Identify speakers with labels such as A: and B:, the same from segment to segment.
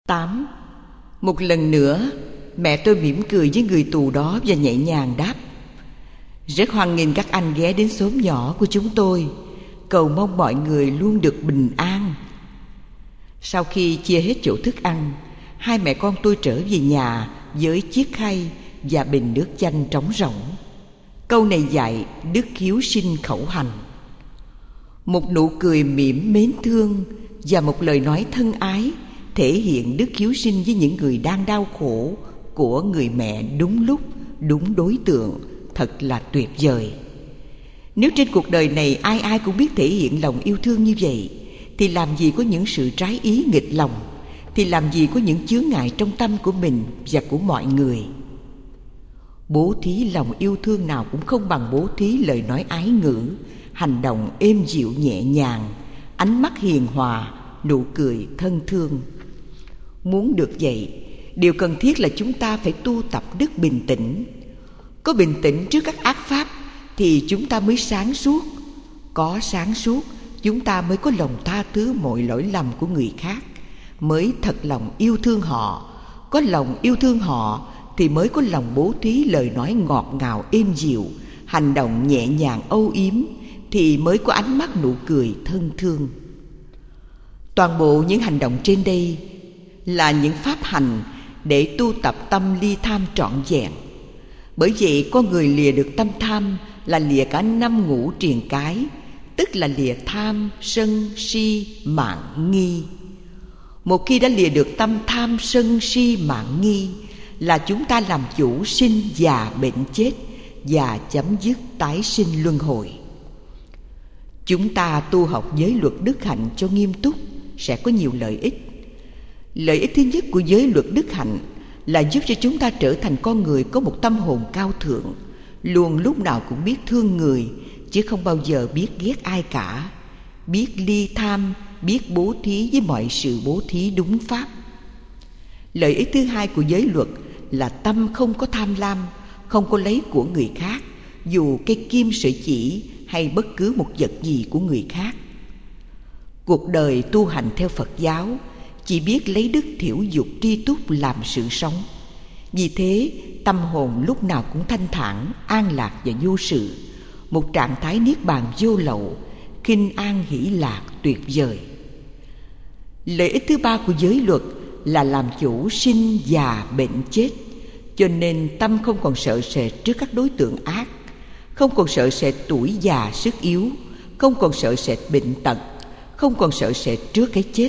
A: 8. Một lần nữa, mẹ tôi mỉm cười với người tù đó và nhẹ nhàng đáp: rất hoan nghênh các anh ghé đến xóm nhỏ của chúng tôi. Cầu mong mọi người luôn được bình an. Sau khi chia hết chỗ thức ăn, hai mẹ con tôi trở về nhà với chiếc khay và bình nước chanh trống rỗng. Câu này dạy đức hiếu sinh khẩu hành. Một nụ cười mỉm mến thương và một lời nói thân ái thể hiện đức hiếu sinh với những người đang đau khổ của người mẹ đúng lúc, đúng đối tượng, thật là tuyệt vời. Nếu trên cuộc đời này ai ai cũng biết thể hiện lòng yêu thương như vậy, thì làm gì có những sự trái ý nghịch lòng, thì làm gì có những chướng ngại trong tâm của mình và của mọi người. Bố thí lòng yêu thương nào cũng không bằng bố thí lời nói ái ngữ, hành động êm dịu nhẹ nhàng, ánh mắt hiền hòa, nụ cười thân thương. Muốn được vậy, điều cần thiết là chúng ta phải tu tập đức bình tĩnh. Có bình tĩnh trước các ác pháp thì chúng ta mới sáng suốt. Có sáng suốt, chúng ta mới có lòng tha thứ mọi lỗi lầm của người khác, mới thật lòng yêu thương họ. Có lòng yêu thương họ thì mới có lòng bố thí lời nói ngọt ngào êm dịu, hành động nhẹ nhàng âu yếm, thì mới có ánh mắt nụ cười thân thương. Toàn bộ những hành động trên đây là những pháp hành để tu tập tâm ly tham trọn vẹn. Bởi vậy con người lìa được tâm tham là lìa cả 5 ngũ triền cái, tức là lìa tham, sân, si, mạn, nghi. Một khi đã lìa được tâm tham, sân, si, mạn, nghi, là chúng ta làm chủ sinh già bệnh chết và chấm dứt tái sinh luân hồi. Chúng ta tu học giới luật đức hạnh cho nghiêm túc sẽ có nhiều lợi ích. Lợi ích thứ nhất của giới luật đức hạnh là giúp cho chúng ta trở thành con người có một tâm hồn cao thượng, luôn lúc nào cũng biết thương người, chứ không bao giờ biết ghét ai cả, biết ly tham, biết bố thí với mọi sự bố thí đúng pháp. Lợi ích thứ hai của giới luật là tâm không có tham lam, không có lấy của người khác, dù cây kim sợi chỉ hay bất cứ một vật gì của người khác. Cuộc đời tu hành theo Phật giáo chỉ biết lấy đức thiểu dục tri túc làm sự sống. Vì thế tâm hồn lúc nào cũng thanh thản, an lạc và vô sự, một trạng thái niết bàn vô lậu, khinh an hỷ lạc tuyệt vời. Lợi ích thứ ba của giới luật là làm chủ sinh già bệnh chết, cho nên tâm không còn sợ sệt trước các đối tượng ác, không còn sợ sệt tuổi già sức yếu, không còn sợ sệt bệnh tật, không còn sợ sệt trước cái chết.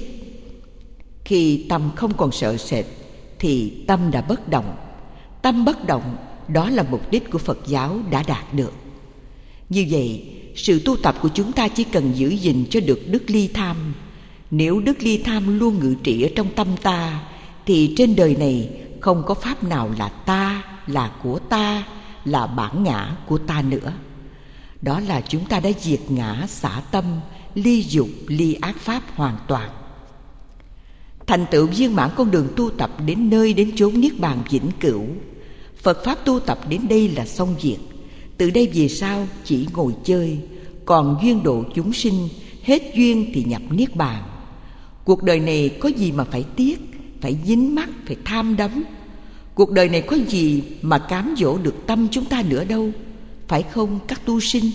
A: Khi tâm không còn sợ sệt thì tâm đã bất động. Tâm bất động, đó là mục đích của Phật giáo đã đạt được. Như vậy, sự tu tập của chúng ta chỉ cần giữ gìn cho được đức ly tham. Nếu đức ly tham luôn ngự trị ở trong tâm ta, thì trên đời này không có pháp nào là ta, là của ta, là bản ngã của ta nữa. Đó là chúng ta đã diệt ngã xả tâm, ly dục, ly ác pháp hoàn toàn. Thành tựu viên mãn con đường tu tập đến nơi đến chốn niết bàn vĩnh cửu. Phật pháp tu tập đến đây là xong việc. Từ đây về sau chỉ ngồi chơi, còn duyên độ chúng sinh, hết duyên thì nhập niết bàn. Cuộc đời này có gì mà phải tiếc, phải dính mắc, phải tham đắm. Cuộc đời này có gì mà cám dỗ được tâm chúng ta nữa đâu, phải không các tu sinh?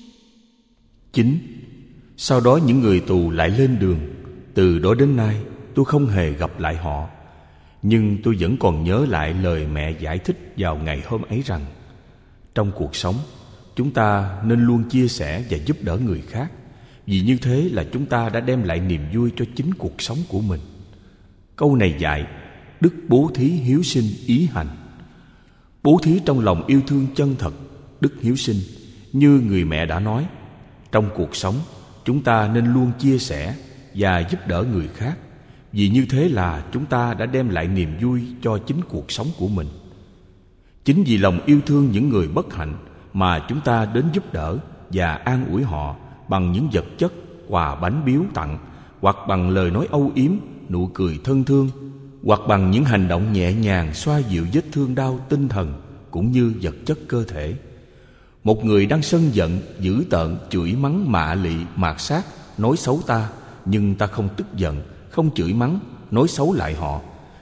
B: 9. Sau đó những người tù lại lên đường. Từ đó đến nay tôi không hề gặp lại họ, nhưng tôi vẫn còn nhớ lại lời mẹ giải thích vào ngày hôm ấy rằng trong cuộc sống chúng ta nên luôn chia sẻ và giúp đỡ người khác, vì như thế là chúng ta đã đem lại niềm vui cho chính cuộc sống của mình. Câu này dạy đức bố thí hiếu sinh ý hành. Bố thí trong lòng yêu thương chân thật, đức hiếu sinh. Như người mẹ đã nói, trong cuộc sống chúng ta nên luôn chia sẻ và giúp đỡ người khác, vì như thế là chúng ta đã đem lại niềm vui cho chính cuộc sống của mình. Chính vì lòng yêu thương những người bất hạnh mà chúng ta đến giúp đỡ và an ủi họ bằng những vật chất, quà bánh biếu tặng, hoặc bằng lời nói âu yếm, nụ cười thân thương, hoặc bằng những hành động nhẹ nhàng xoa dịu vết thương đau tinh thần cũng như vật chất cơ thể. Một người đang sân giận, dữ tợn, chửi mắng, mạ lị, mạt sát, nói xấu ta, nhưng ta không tức giận, không chửi mắng, nói xấu lại họ,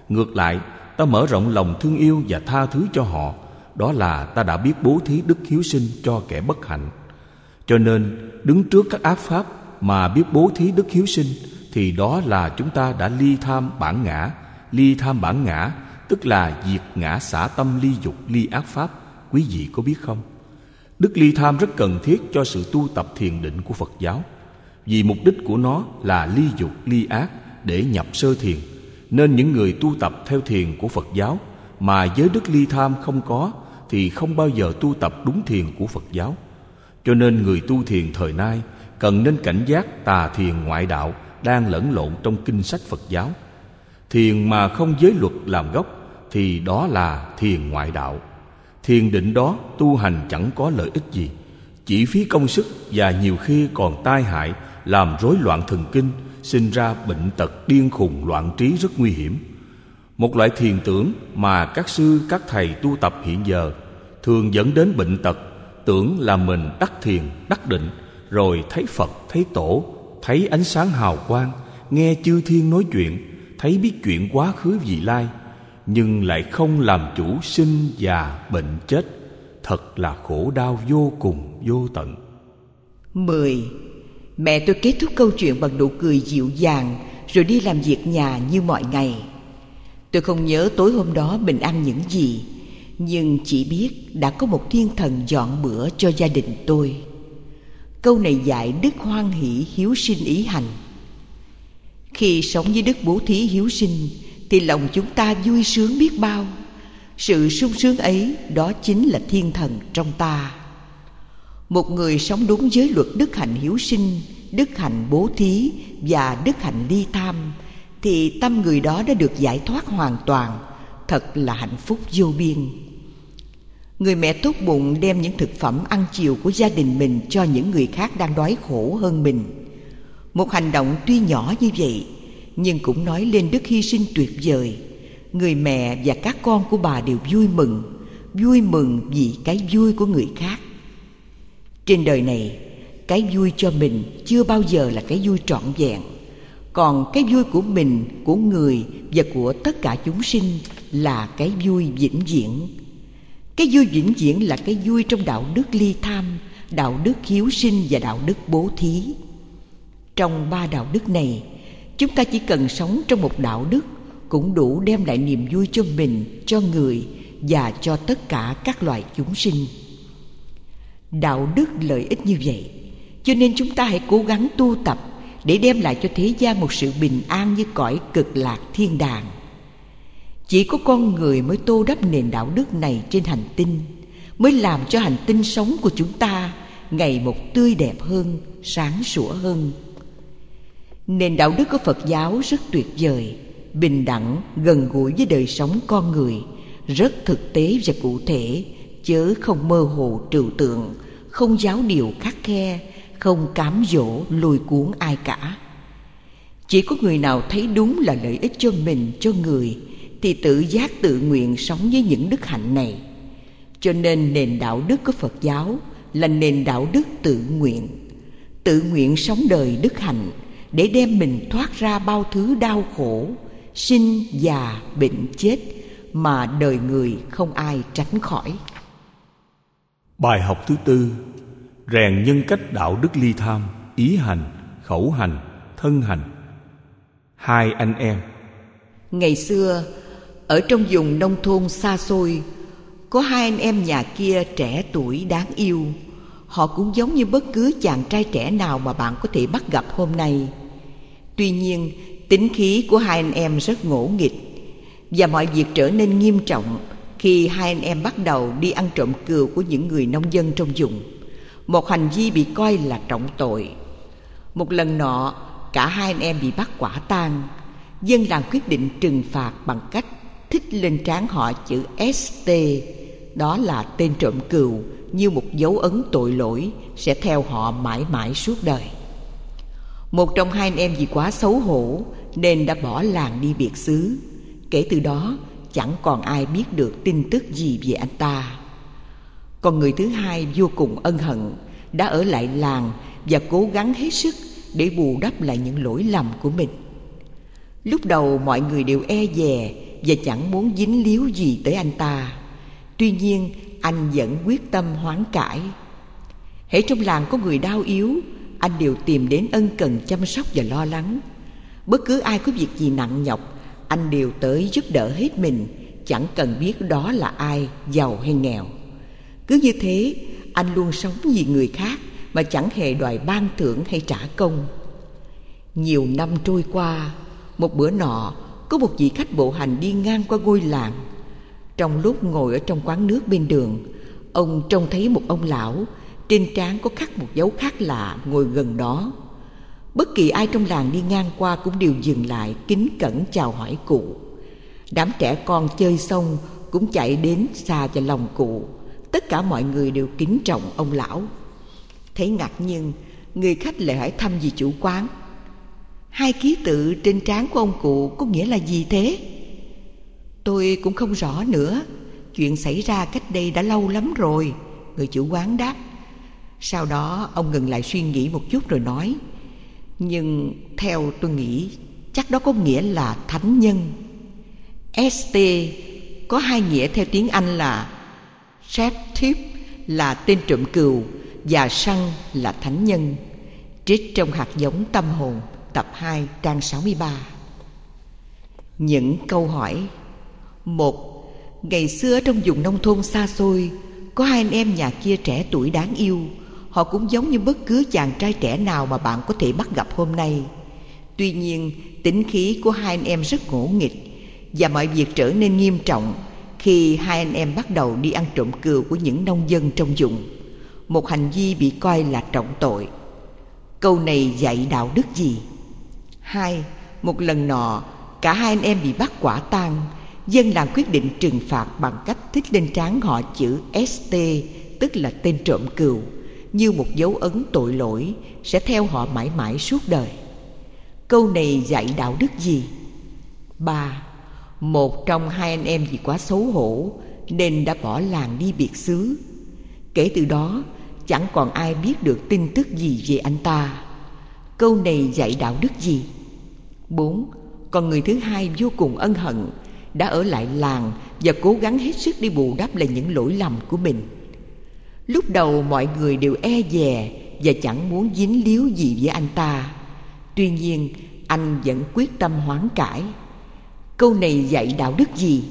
B: Ngược lại, ta mở rộng lòng thương yêu và tha thứ cho họ. Đó là ta đã biết bố thí đức hiếu sinh cho kẻ bất hạnh. Cho nên, đứng trước các ác pháp mà biết bố thí đức hiếu sinh, thì đó là chúng ta đã ly tham bản ngã. Ly tham bản ngã tức là diệt ngã xả tâm ly dục ly ác pháp. Quý vị có biết không? Đức ly tham rất cần thiết cho sự tu tập thiền định của Phật giáo, vì mục đích của nó là ly dục ly ác để nhập sơ thiền. Nên những người tu tập theo thiền của Phật giáo mà giới đức ly tham không có thì không bao giờ tu tập đúng thiền của Phật giáo. Cho nên người tu thiền thời nay cần nên cảnh giác tà thiền ngoại đạo đang lẫn lộn trong kinh sách Phật giáo. Thiền mà không giới luật làm gốc thì đó là thiền ngoại đạo. Thiền định đó tu hành chẳng có lợi ích gì, chỉ phí công sức và nhiều khi còn tai hại, làm rối loạn thần kinh, sinh ra bệnh tật điên khùng loạn trí rất nguy hiểm. Một loại thiền tưởng mà các sư các thầy tu tập hiện giờ thường dẫn đến bệnh tật, tưởng là mình đắc thiền đắc định, rồi thấy Phật thấy Tổ, thấy ánh sáng hào quang, nghe chư thiên nói chuyện, thấy biết chuyện quá khứ vị lai, nhưng lại không làm chủ sinh già bệnh chết. Thật là khổ đau vô cùng vô tận.
A: 10. Mẹ tôi kết thúc câu chuyện bằng nụ cười dịu dàng, rồi đi làm việc nhà như mọi ngày. Tôi không nhớ tối hôm đó mình ăn những gì, nhưng chỉ biết đã có một thiên thần dọn bữa cho gia đình tôi. Câu này dạy đức hoan hỷ hiếu sinh ý hành. Khi sống với đức bố thí hiếu sinh thì lòng chúng ta vui sướng biết bao. Sự sung sướng ấy đó chính là thiên thần trong ta. Một người sống đúng với luật đức hạnh hiếu sinh, đức hạnh bố thí và đức hạnh ly tham thì tâm người đó đã được giải thoát hoàn toàn. Thật là hạnh phúc vô biên. Người mẹ tốt bụng đem những thực phẩm ăn chiều của gia đình mình cho những người khác đang đói khổ hơn mình. Một hành động tuy nhỏ như vậy nhưng cũng nói lên đức hy sinh tuyệt vời. Người mẹ và các con của bà đều vui mừng vì cái vui của người khác. Trên đời này, cái vui cho mình chưa bao giờ là cái vui trọn vẹn. Còn cái vui của mình, của người và của tất cả chúng sinh là cái vui vĩnh viễn. Cái vui vĩnh viễn là cái vui trong đạo đức ly tham, đạo đức hiếu sinh và đạo đức bố thí. Trong 3 đạo đức này, chúng ta chỉ cần sống trong một đạo đức cũng đủ đem lại niềm vui cho mình, cho người và cho tất cả các loài chúng sinh. Đạo đức lợi ích như vậy, cho nên chúng ta hãy cố gắng tu tập để đem lại cho thế gian một sự bình an như cõi cực lạc thiên đàng. Chỉ có con người mới tô đắp nền đạo đức này trên hành tinh, mới làm cho hành tinh sống của chúng ta ngày một tươi đẹp hơn, sáng sủa hơn. Nền đạo đức của Phật giáo rất tuyệt vời, bình đẳng, gần gũi với đời sống con người, rất thực tế và cụ thể, chớ không mơ hồ trừu tượng, không giáo điều khắt khe, không cám dỗ lôi cuốn ai cả. Chỉ có người nào thấy đúng là lợi ích cho mình, cho người thì tự giác tự nguyện sống với những đức hạnh này. Cho nên nền đạo đức của Phật giáo là nền đạo đức tự nguyện sống đời đức hạnh để đem mình thoát ra bao thứ đau khổ, sinh, già, bệnh, chết mà đời người không ai tránh khỏi.
B: Bài học thứ 4: rèn nhân cách đạo đức ly tham, ý hành, khẩu hành, thân hành. 2 anh em.
A: Ngày xưa, ở trong vùng nông thôn xa xôi, có 2 anh em nhà kia trẻ tuổi đáng yêu. Họ cũng giống như bất cứ chàng trai trẻ nào mà bạn có thể bắt gặp hôm nay. Tuy nhiên, tính khí của 2 anh em rất ngỗ nghịch, và mọi việc trở nên nghiêm trọng khi 2 anh em bắt đầu đi ăn trộm cừu của những người nông dân trong vùng, một hành vi bị coi là trọng tội. Một lần nọ, cả 2 anh em bị bắt quả tang. Dân làng quyết định trừng phạt bằng cách thích lên trán họ chữ ST, đó là tên trộm cừu, như một dấu ấn tội lỗi sẽ theo họ mãi mãi suốt đời. Một trong 2 anh em vì quá xấu hổ nên đã bỏ làng đi biệt xứ. Kể từ đó chẳng còn ai biết được tin tức gì về anh ta. Còn người thứ hai vô cùng ân hận, đã ở lại làng và cố gắng hết sức để bù đắp lại những lỗi lầm của mình. Lúc đầu mọi người đều e dè và chẳng muốn dính líu gì tới anh ta. Tuy nhiên anh vẫn quyết tâm hoán cải. Hễ trong làng có người đau yếu, anh đều tìm đến ân cần chăm sóc và lo lắng. Bất cứ ai có việc gì nặng nhọc, anh đều tới giúp đỡ hết mình, chẳng cần biết đó là ai, giàu hay nghèo. Cứ như thế, anh luôn sống vì người khác mà chẳng hề đòi ban thưởng hay trả công. Nhiều năm trôi qua, một bữa nọ, có một vị khách bộ hành đi ngang qua ngôi làng. Trong lúc ngồi ở trong quán nước bên đường, ông trông thấy một ông lão, trên trán có khắc một dấu khác lạ, ngồi gần đó. Bất kỳ ai trong làng đi ngang qua cũng đều dừng lại kính cẩn chào hỏi cụ. Đám trẻ con chơi xong cũng chạy đến xà vào lòng cụ. Tất cả mọi người đều kính trọng ông lão. Thấy ngạc nhiên, người khách lại hỏi thăm vị chủ quán: "Hai ký tự trên trán của ông cụ có nghĩa là gì thế?" "Tôi cũng không rõ nữa. Chuyện xảy ra cách đây đã lâu lắm rồi," người chủ quán đáp. Sau đó ông ngừng lại suy nghĩ một chút rồi nói: "Nhưng theo tôi nghĩ, chắc đó có nghĩa là thánh nhân. ST có hai nghĩa theo tiếng Anh là Chef Thief là tên trộm cừu và Săn là thánh nhân." Trích trong Hạt giống tâm hồn, tập 2, trang 63. Những câu hỏi. 1. Ngày xưa trong vùng nông thôn xa xôi, có hai anh em nhà kia trẻ tuổi đáng yêu. Họ cũng giống như bất cứ chàng trai trẻ nào mà bạn có thể bắt gặp hôm nay. Tuy nhiên, tính khí của hai anh em rất ngỗ nghịch, và mọi việc trở nên nghiêm trọng khi hai anh em bắt đầu đi ăn trộm cừu của những nông dân trong vùng, một hành vi bị coi là trọng tội. Câu này dạy đạo đức gì? 2. Một lần nọ, cả hai anh em bị bắt quả tang. Dân làng quyết định trừng phạt bằng cách thích lên trán họ chữ ST, tức là tên trộm cừu, như một dấu ấn tội lỗi sẽ theo họ mãi mãi suốt đời. Câu này dạy đạo đức gì? 3. Một trong hai anh em vì quá xấu hổ nên đã bỏ làng đi biệt xứ. Kể từ đó, chẳng còn ai biết được tin tức gì về anh ta. Câu này dạy đạo đức gì? 4. Còn người thứ hai vô cùng ân hận, đã ở lại làng và cố gắng hết sức đi bù đắp lại những lỗi lầm của mình. Lúc đầu mọi người đều e dè và chẳng muốn dính líu gì với anh ta. Tuy nhiên, anh vẫn quyết tâm hoán cải. Câu này dạy đạo đức gì?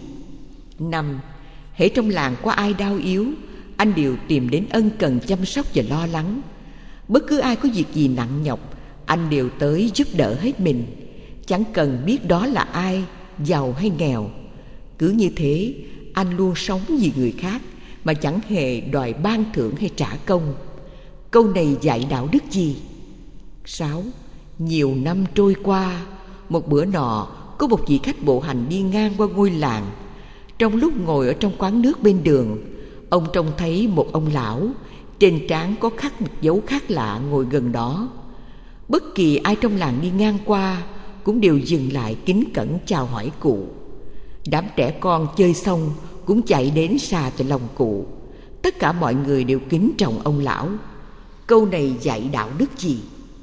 A: 5. Hễ trong làng có ai đau yếu, anh đều tìm đến ân cần chăm sóc và lo lắng. Bất cứ ai có việc gì nặng nhọc, anh đều tới giúp đỡ hết mình, chẳng cần biết đó là ai, giàu hay nghèo. Cứ như thế, anh luôn sống vì người khác mà chẳng hề đòi ban thưởng hay trả công. Câu này dạy đạo đức gì? 6. Nhiều năm trôi qua, một bữa nọ, có một vị khách bộ hành đi ngang qua ngôi làng. Trong lúc ngồi ở trong quán nước bên đường, ông trông thấy một ông lão, trên trán có khắc một dấu khác lạ, ngồi gần đó. Bất kỳ ai trong làng đi ngang qua cũng đều dừng lại kính cẩn chào hỏi cụ. Đám trẻ con chơi xong cũng chạy đến xà vào lòng cụ. Tất cả mọi người đều kính trọng ông lão. Câu này dạy đạo đức gì?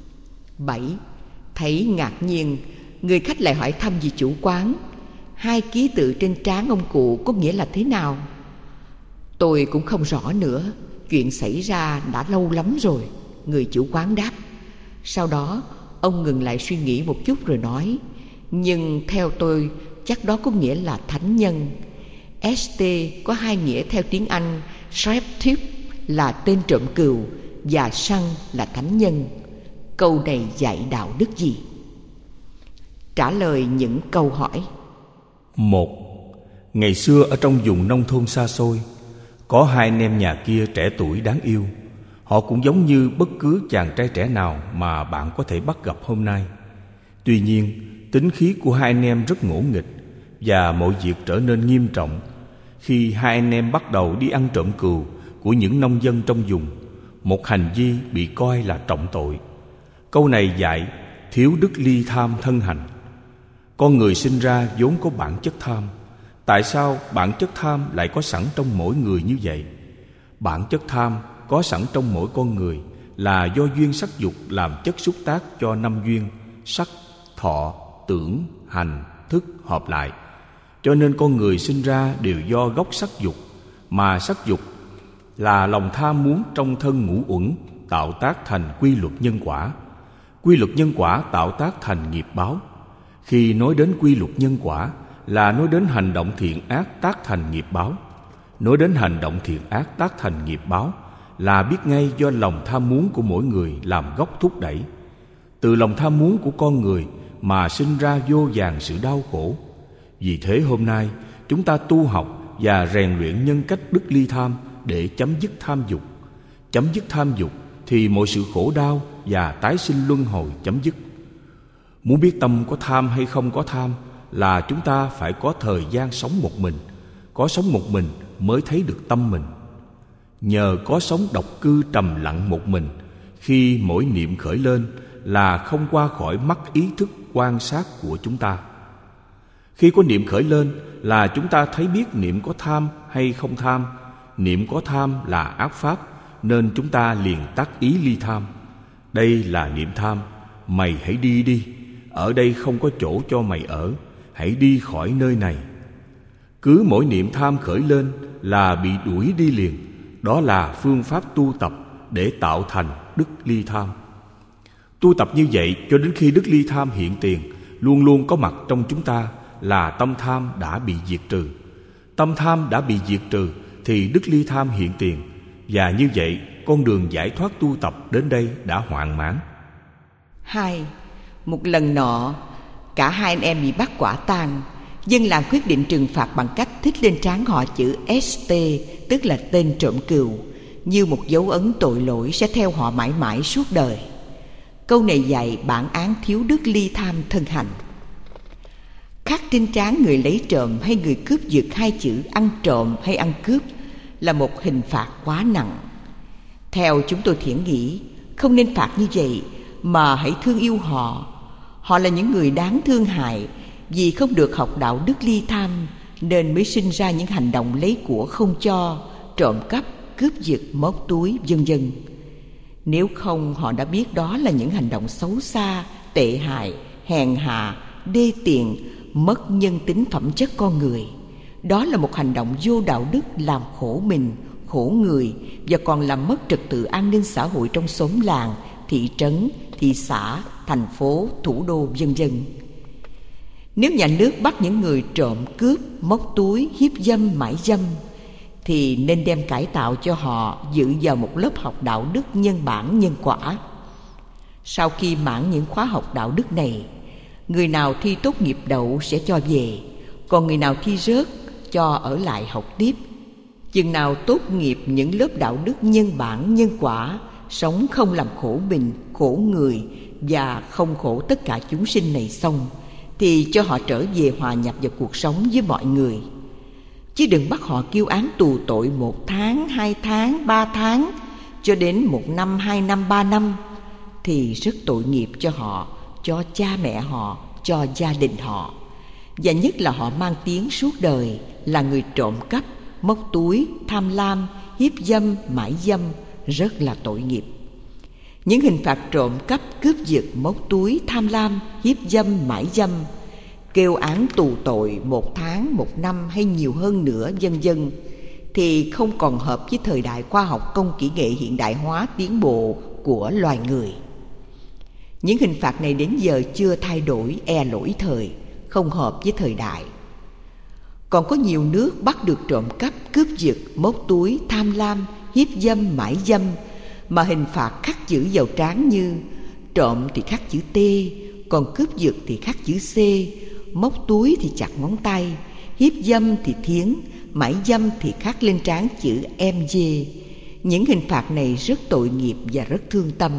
A: 7. Thấy ngạc nhiên, người khách lại hỏi thăm vị chủ quán: hai ký tự trên trán ông cụ có nghĩa là thế nào? Tôi cũng không rõ nữa. Chuyện xảy ra đã lâu lắm rồi, người chủ quán đáp. Sau đó ông ngừng lại suy nghĩ một chút rồi nói: nhưng theo tôi, chắc đó có nghĩa là thánh nhân. ST có hai nghĩa theo tiếng Anh: Chef Thief là tên trộm cừu và Săn là thánh nhân. Câu này dạy đạo đức gì? Trả lời những câu hỏi.
B: 1. Ngày xưa ở trong vùng nông thôn xa xôi, có hai anh em nhà kia trẻ tuổi đáng yêu. Họ cũng giống như bất cứ chàng trai trẻ nào mà bạn có thể bắt gặp hôm nay. Tuy nhiên, tính khí của hai anh em rất ngỗ nghịch, và mọi việc trở nên nghiêm trọng khi hai anh em bắt đầu đi ăn trộm cừu của những nông dân trong vùng, một hành vi bị coi là trọng tội. Câu này dạy thiếu đức ly tham thân hành. Con người sinh ra vốn có bản chất tham. Tại sao bản chất tham lại có sẵn trong mỗi người như vậy? Bản chất tham có sẵn trong mỗi con người là do duyên sắc dục làm chất xúc tác cho năm duyên sắc, thọ, tưởng, hành, thức hợp lại. Cho nên con người sinh ra đều do gốc sắc dục, mà sắc dục là lòng tham muốn trong thân ngũ uẩn tạo tác thành quy luật nhân quả. Quy luật nhân quả tạo tác thành nghiệp báo. Khi nói đến quy luật nhân quả là nói đến hành động thiện ác tác thành nghiệp báo. Nói đến hành động thiện ác tác thành nghiệp báo là biết ngay do lòng tham muốn của mỗi người làm gốc thúc đẩy. Từ lòng tham muốn của con người mà sinh ra vô vàn sự đau khổ. Vì thế hôm nay chúng ta tu học và rèn luyện nhân cách đức ly tham để chấm dứt tham dục. Chấm dứt tham dục thì mọi sự khổ đau và tái sinh luân hồi chấm dứt. Muốn biết tâm có tham hay không có tham là chúng ta phải có thời gian sống một mình. Có sống một mình mới thấy được tâm mình. Nhờ có sống độc cư trầm lặng một mình, khi mỗi niệm khởi lên là không qua khỏi mắt ý thức quan sát của chúng ta. Khi có niệm khởi lên là chúng ta thấy biết niệm có tham hay không tham. Niệm có tham là ác pháp, nên chúng ta liền tác ý ly tham. Đây là niệm tham, mày hãy đi đi, ở đây không có chỗ cho mày ở, hãy đi khỏi nơi này. Cứ mỗi niệm tham khởi lên là bị đuổi đi liền. Đó là phương pháp tu tập để tạo thành đức ly tham. Tu tập như vậy cho đến khi đức ly tham hiện tiền, luôn luôn có mặt trong chúng ta, là tâm tham đã bị diệt trừ. Tâm tham đã bị diệt trừ thì đức ly tham hiện tiền. Và như vậy con đường giải thoát tu tập đến đây đã hoàn mãn.
A: 2. Một lần nọ, cả hai anh em bị bắt quả tang. Dân làng quyết định trừng phạt bằng cách thích lên trán họ chữ ST, tức là tên trộm cừu, như một dấu ấn tội lỗi sẽ theo họ mãi mãi suốt đời. Câu này dạy bản án thiếu đức ly tham thân hành. Khắc trên trán người lấy trộm hay người cướp giật hai chữ ăn trộm hay ăn cướp là một hình phạt quá nặng. Theo chúng tôi thiển nghĩ, không nên phạt như vậy, mà hãy thương yêu họ. Họ là những người đáng thương hại, vì không được học đạo đức ly tham nên mới sinh ra những hành động lấy của không cho, trộm cắp, cướp giật, móc túi, vân vân. Nếu không, họ đã biết đó là những hành động xấu xa, tệ hại, hèn hạ, đê tiện, mất nhân tính phẩm chất con người. Đó là một hành động vô đạo đức, làm khổ mình, khổ người, và còn làm mất trật tự an ninh xã hội trong xóm làng, thị trấn, thị xã, thành phố, thủ đô, vân vân. Nếu nhà nước bắt những người trộm, cướp, móc túi, hiếp dâm, mãi dâm, thì nên đem cải tạo cho họ dự vào một lớp học đạo đức nhân bản nhân quả. Sau khi mãn những khóa học đạo đức này, người nào thi tốt nghiệp đậu sẽ cho về, còn người nào thi rớt cho ở lại học tiếp. Chừng nào tốt nghiệp những lớp đạo đức nhân bản nhân quả, sống không làm khổ mình, khổ người và không khổ tất cả chúng sinh này xong, thì cho họ trở về hòa nhập vào cuộc sống với mọi người. Chứ đừng bắt họ kêu án tù tội 1 tháng, 2 tháng, 3 tháng, cho đến 1 năm, 2 năm, 3 năm, thì rất tội nghiệp cho họ, cho cha mẹ họ, cho gia đình họ. Và nhất là họ mang tiếng suốt đời là người trộm cắp, móc túi, tham lam, hiếp dâm, mãi dâm, rất là tội nghiệp. Những hình phạt trộm cắp, cướp giật, móc túi, tham lam, hiếp dâm, mãi dâm, kêu án tù tội 1 tháng, 1 năm hay nhiều hơn nữa, vân vân, thì không còn hợp với thời đại khoa học công kỹ nghệ hiện đại hóa tiến bộ của loài người. Những hình phạt này đến giờ chưa thay đổi, lỗi thời, không hợp với thời đại. Còn có nhiều nước bắt được trộm cắp, cướp giật, móc túi, tham lam, hiếp dâm, mãi dâm mà hình phạt khắc chữ vào trán như trộm thì khắc chữ T, còn cướp giật thì khắc chữ C, móc túi thì chặt ngón tay, hiếp dâm thì thiến, mãi dâm thì khắc lên trán chữ MG. Những hình phạt này rất tội nghiệp và rất thương tâm.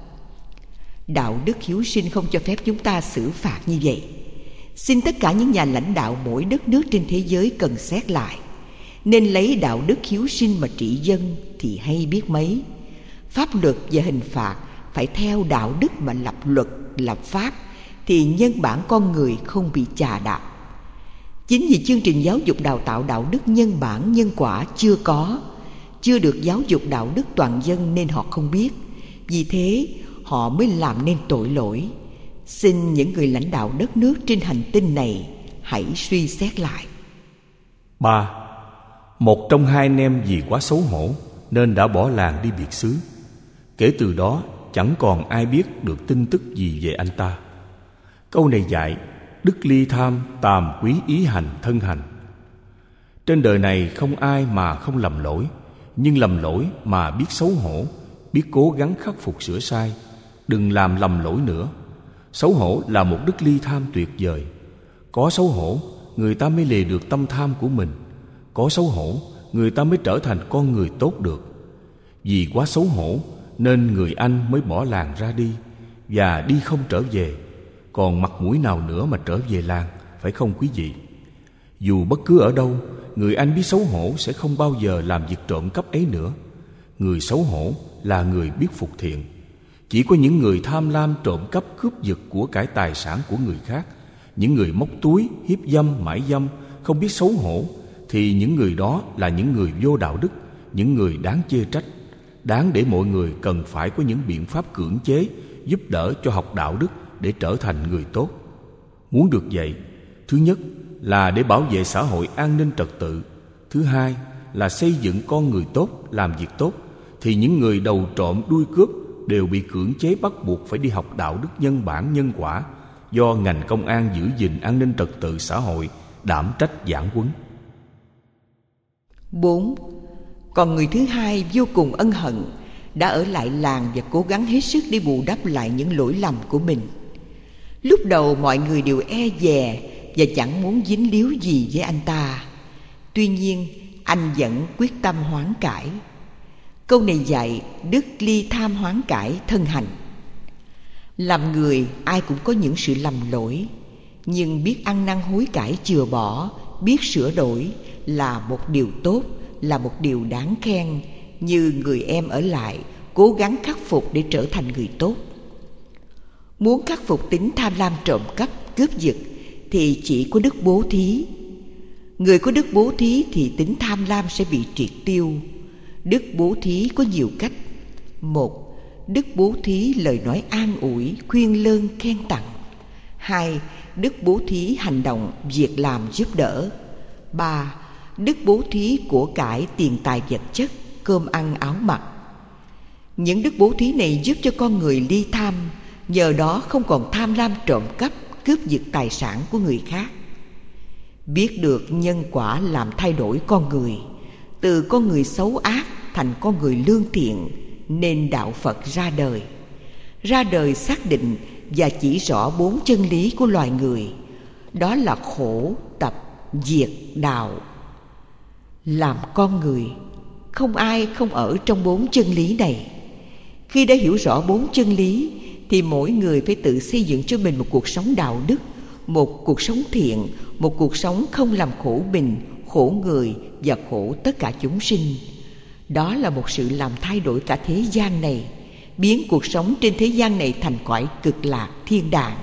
A: Đạo đức hiếu sinh không cho phép chúng ta xử phạt như vậy. Xin tất cả những nhà lãnh đạo mỗi đất nước trên thế giới cần xét lại, nên lấy đạo đức hiếu sinh mà trị dân thì hay biết mấy. Pháp luật và hình phạt phải theo đạo đức mà lập luật, lập pháp, thì nhân bản con người không bị chà đạp. Chính vì chương trình giáo dục đào tạo đạo đức nhân bản nhân quả chưa được giáo dục đạo đức toàn dân nên họ không biết. Vì thế họ mới làm nên tội lỗi. Xin những người lãnh đạo đất nước trên hành tinh này hãy suy xét lại.
B: 3. Một trong hai anh em vì quá xấu hổ nên đã bỏ làng đi biệt xứ. Kể từ đó chẳng còn ai biết được tin tức gì về anh ta. Câu này dạy đức ly tham, tàm quý ý hành, thân hành. Trên đời này không ai mà không lầm lỗi, nhưng lầm lỗi mà biết xấu hổ, biết cố gắng khắc phục sửa sai, đừng làm lầm lỗi nữa. Xấu hổ là một đức ly tham tuyệt vời. Có xấu hổ, người ta mới lìa được tâm tham của mình. Có xấu hổ, người ta mới trở thành con người tốt được. Vì quá xấu hổ nên người anh mới bỏ làng ra đi và đi không trở về. Còn mặt mũi nào nữa mà trở về làng, phải không quý vị? Dù bất cứ ở đâu, người anh biết xấu hổ sẽ không bao giờ làm việc trộm cắp ấy nữa. Người xấu hổ là người biết phục thiện. Chỉ có những người tham lam trộm cắp cướp giật của cải tài sản của người khác, những người móc túi, hiếp dâm, mãi dâm, không biết xấu hổ, thì những người đó là những người vô đạo đức, những người đáng chê trách, đáng để mọi người cần phải có những biện pháp cưỡng chế, giúp đỡ cho học đạo đức để trở thành người tốt. Muốn được vậy, thứ nhất là để bảo vệ xã hội an ninh trật tự, thứ hai là xây dựng con người tốt, làm việc tốt, thì những người đầu trộm đuôi cướp đều bị cưỡng chế bắt buộc phải đi học đạo đức nhân bản nhân quả do ngành công an giữ gìn an ninh trật tự xã hội đảm trách giảng huấn.
A: 4. Còn người thứ hai vô cùng ân hận, đã ở lại làng và cố gắng hết sức để bù đắp lại những lỗi lầm của mình. Lúc đầu mọi người đều e dè và chẳng muốn dính líu gì với anh ta. Tuy nhiên anh vẫn quyết tâm hoán cải. Câu này dạy đức ly tham hoán cải, thân hành. Làm người ai cũng có những sự lầm lỗi, nhưng biết ăn năn hối cải chừa bỏ, biết sửa đổi là một điều tốt, là một điều đáng khen. Như người em ở lại cố gắng khắc phục để trở thành người tốt. Muốn khắc phục tính tham lam trộm cắp, cướp giật thì chỉ có đức bố thí. Người có đức bố thí thì tính tham lam sẽ bị triệt tiêu. Đức bố thí có nhiều cách. 1. Đức bố thí lời nói an ủi, khuyên lơn, khen tặng. 2. Đức bố thí hành động, việc làm giúp đỡ. 3. Đức bố thí của cải, tiền tài vật chất, cơm ăn áo mặc. Những đức bố thí này giúp cho con người ly tham, nhờ đó không còn tham lam trộm cắp, cướp giật tài sản của người khác. Biết được nhân quả làm thay đổi con người, từ con người xấu ác thành con người lương thiện, nên đạo Phật ra đời. Ra đời xác định và chỉ rõ 4 chân lý của loài người, đó là khổ, tập, diệt, đạo. Làm con người, không ai không ở trong 4 chân lý này. Khi đã hiểu rõ 4 chân lý thì mỗi người phải tự xây dựng cho mình một cuộc sống đạo đức, một cuộc sống thiện, một cuộc sống không làm khổ mình, khổ người và khổ tất cả chúng sinh. Đó là một sự làm thay đổi cả thế gian này, biến cuộc sống trên thế gian này thành cõi cực lạc thiên đàng.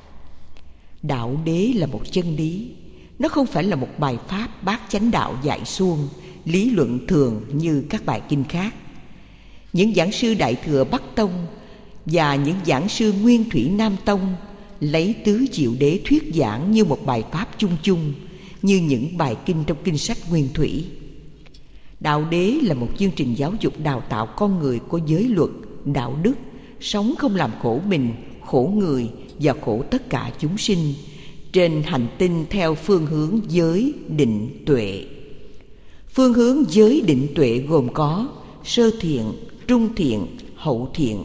A: Đạo đế là một chân lý, nó không phải là một bài pháp bát chánh đạo dạy suông, lý luận thường như các bài kinh khác. Những giảng sư Đại Thừa Bắc Tông và những giảng sư Nguyên Thủy Nam Tông lấy tứ diệu đế thuyết giảng như một bài pháp chung chung, như những bài kinh trong kinh sách Nguyên Thủy. Đạo đế là một chương trình giáo dục đào tạo con người có giới luật, đạo đức, sống không làm khổ mình, khổ người và khổ tất cả chúng sinh, trên hành tinh theo phương hướng giới, định, tuệ. Phương hướng giới, định, tuệ gồm có sơ thiện, trung thiện, hậu thiện.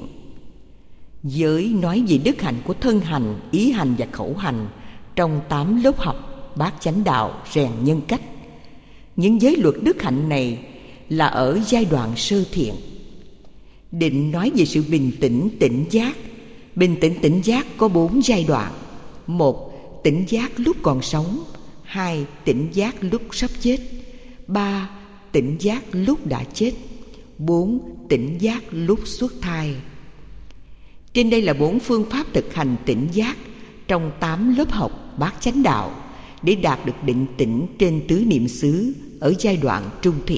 A: Giới nói về đức hạnh của thân hành, ý hành và khẩu hành trong 8 lớp học bát chánh đạo rèn nhân cách. Những giới luật đức hạnh này là ở giai đoạn sơ thiện. Định nói về sự bình tĩnh, tỉnh giác. Bình tĩnh, tỉnh giác có 4 giai đoạn. 1. Tỉnh giác lúc còn sống. 2. Tỉnh giác lúc sắp chết. 3. Tỉnh giác lúc đã chết. 4. Tỉnh giác lúc xuất thai. Trên đây là 4 phương pháp thực hành tỉnh giác trong 8 lớp học bát chánh đạo để đạt được định tĩnh trên tứ niệm xứ ở giai đoạn trung thiện.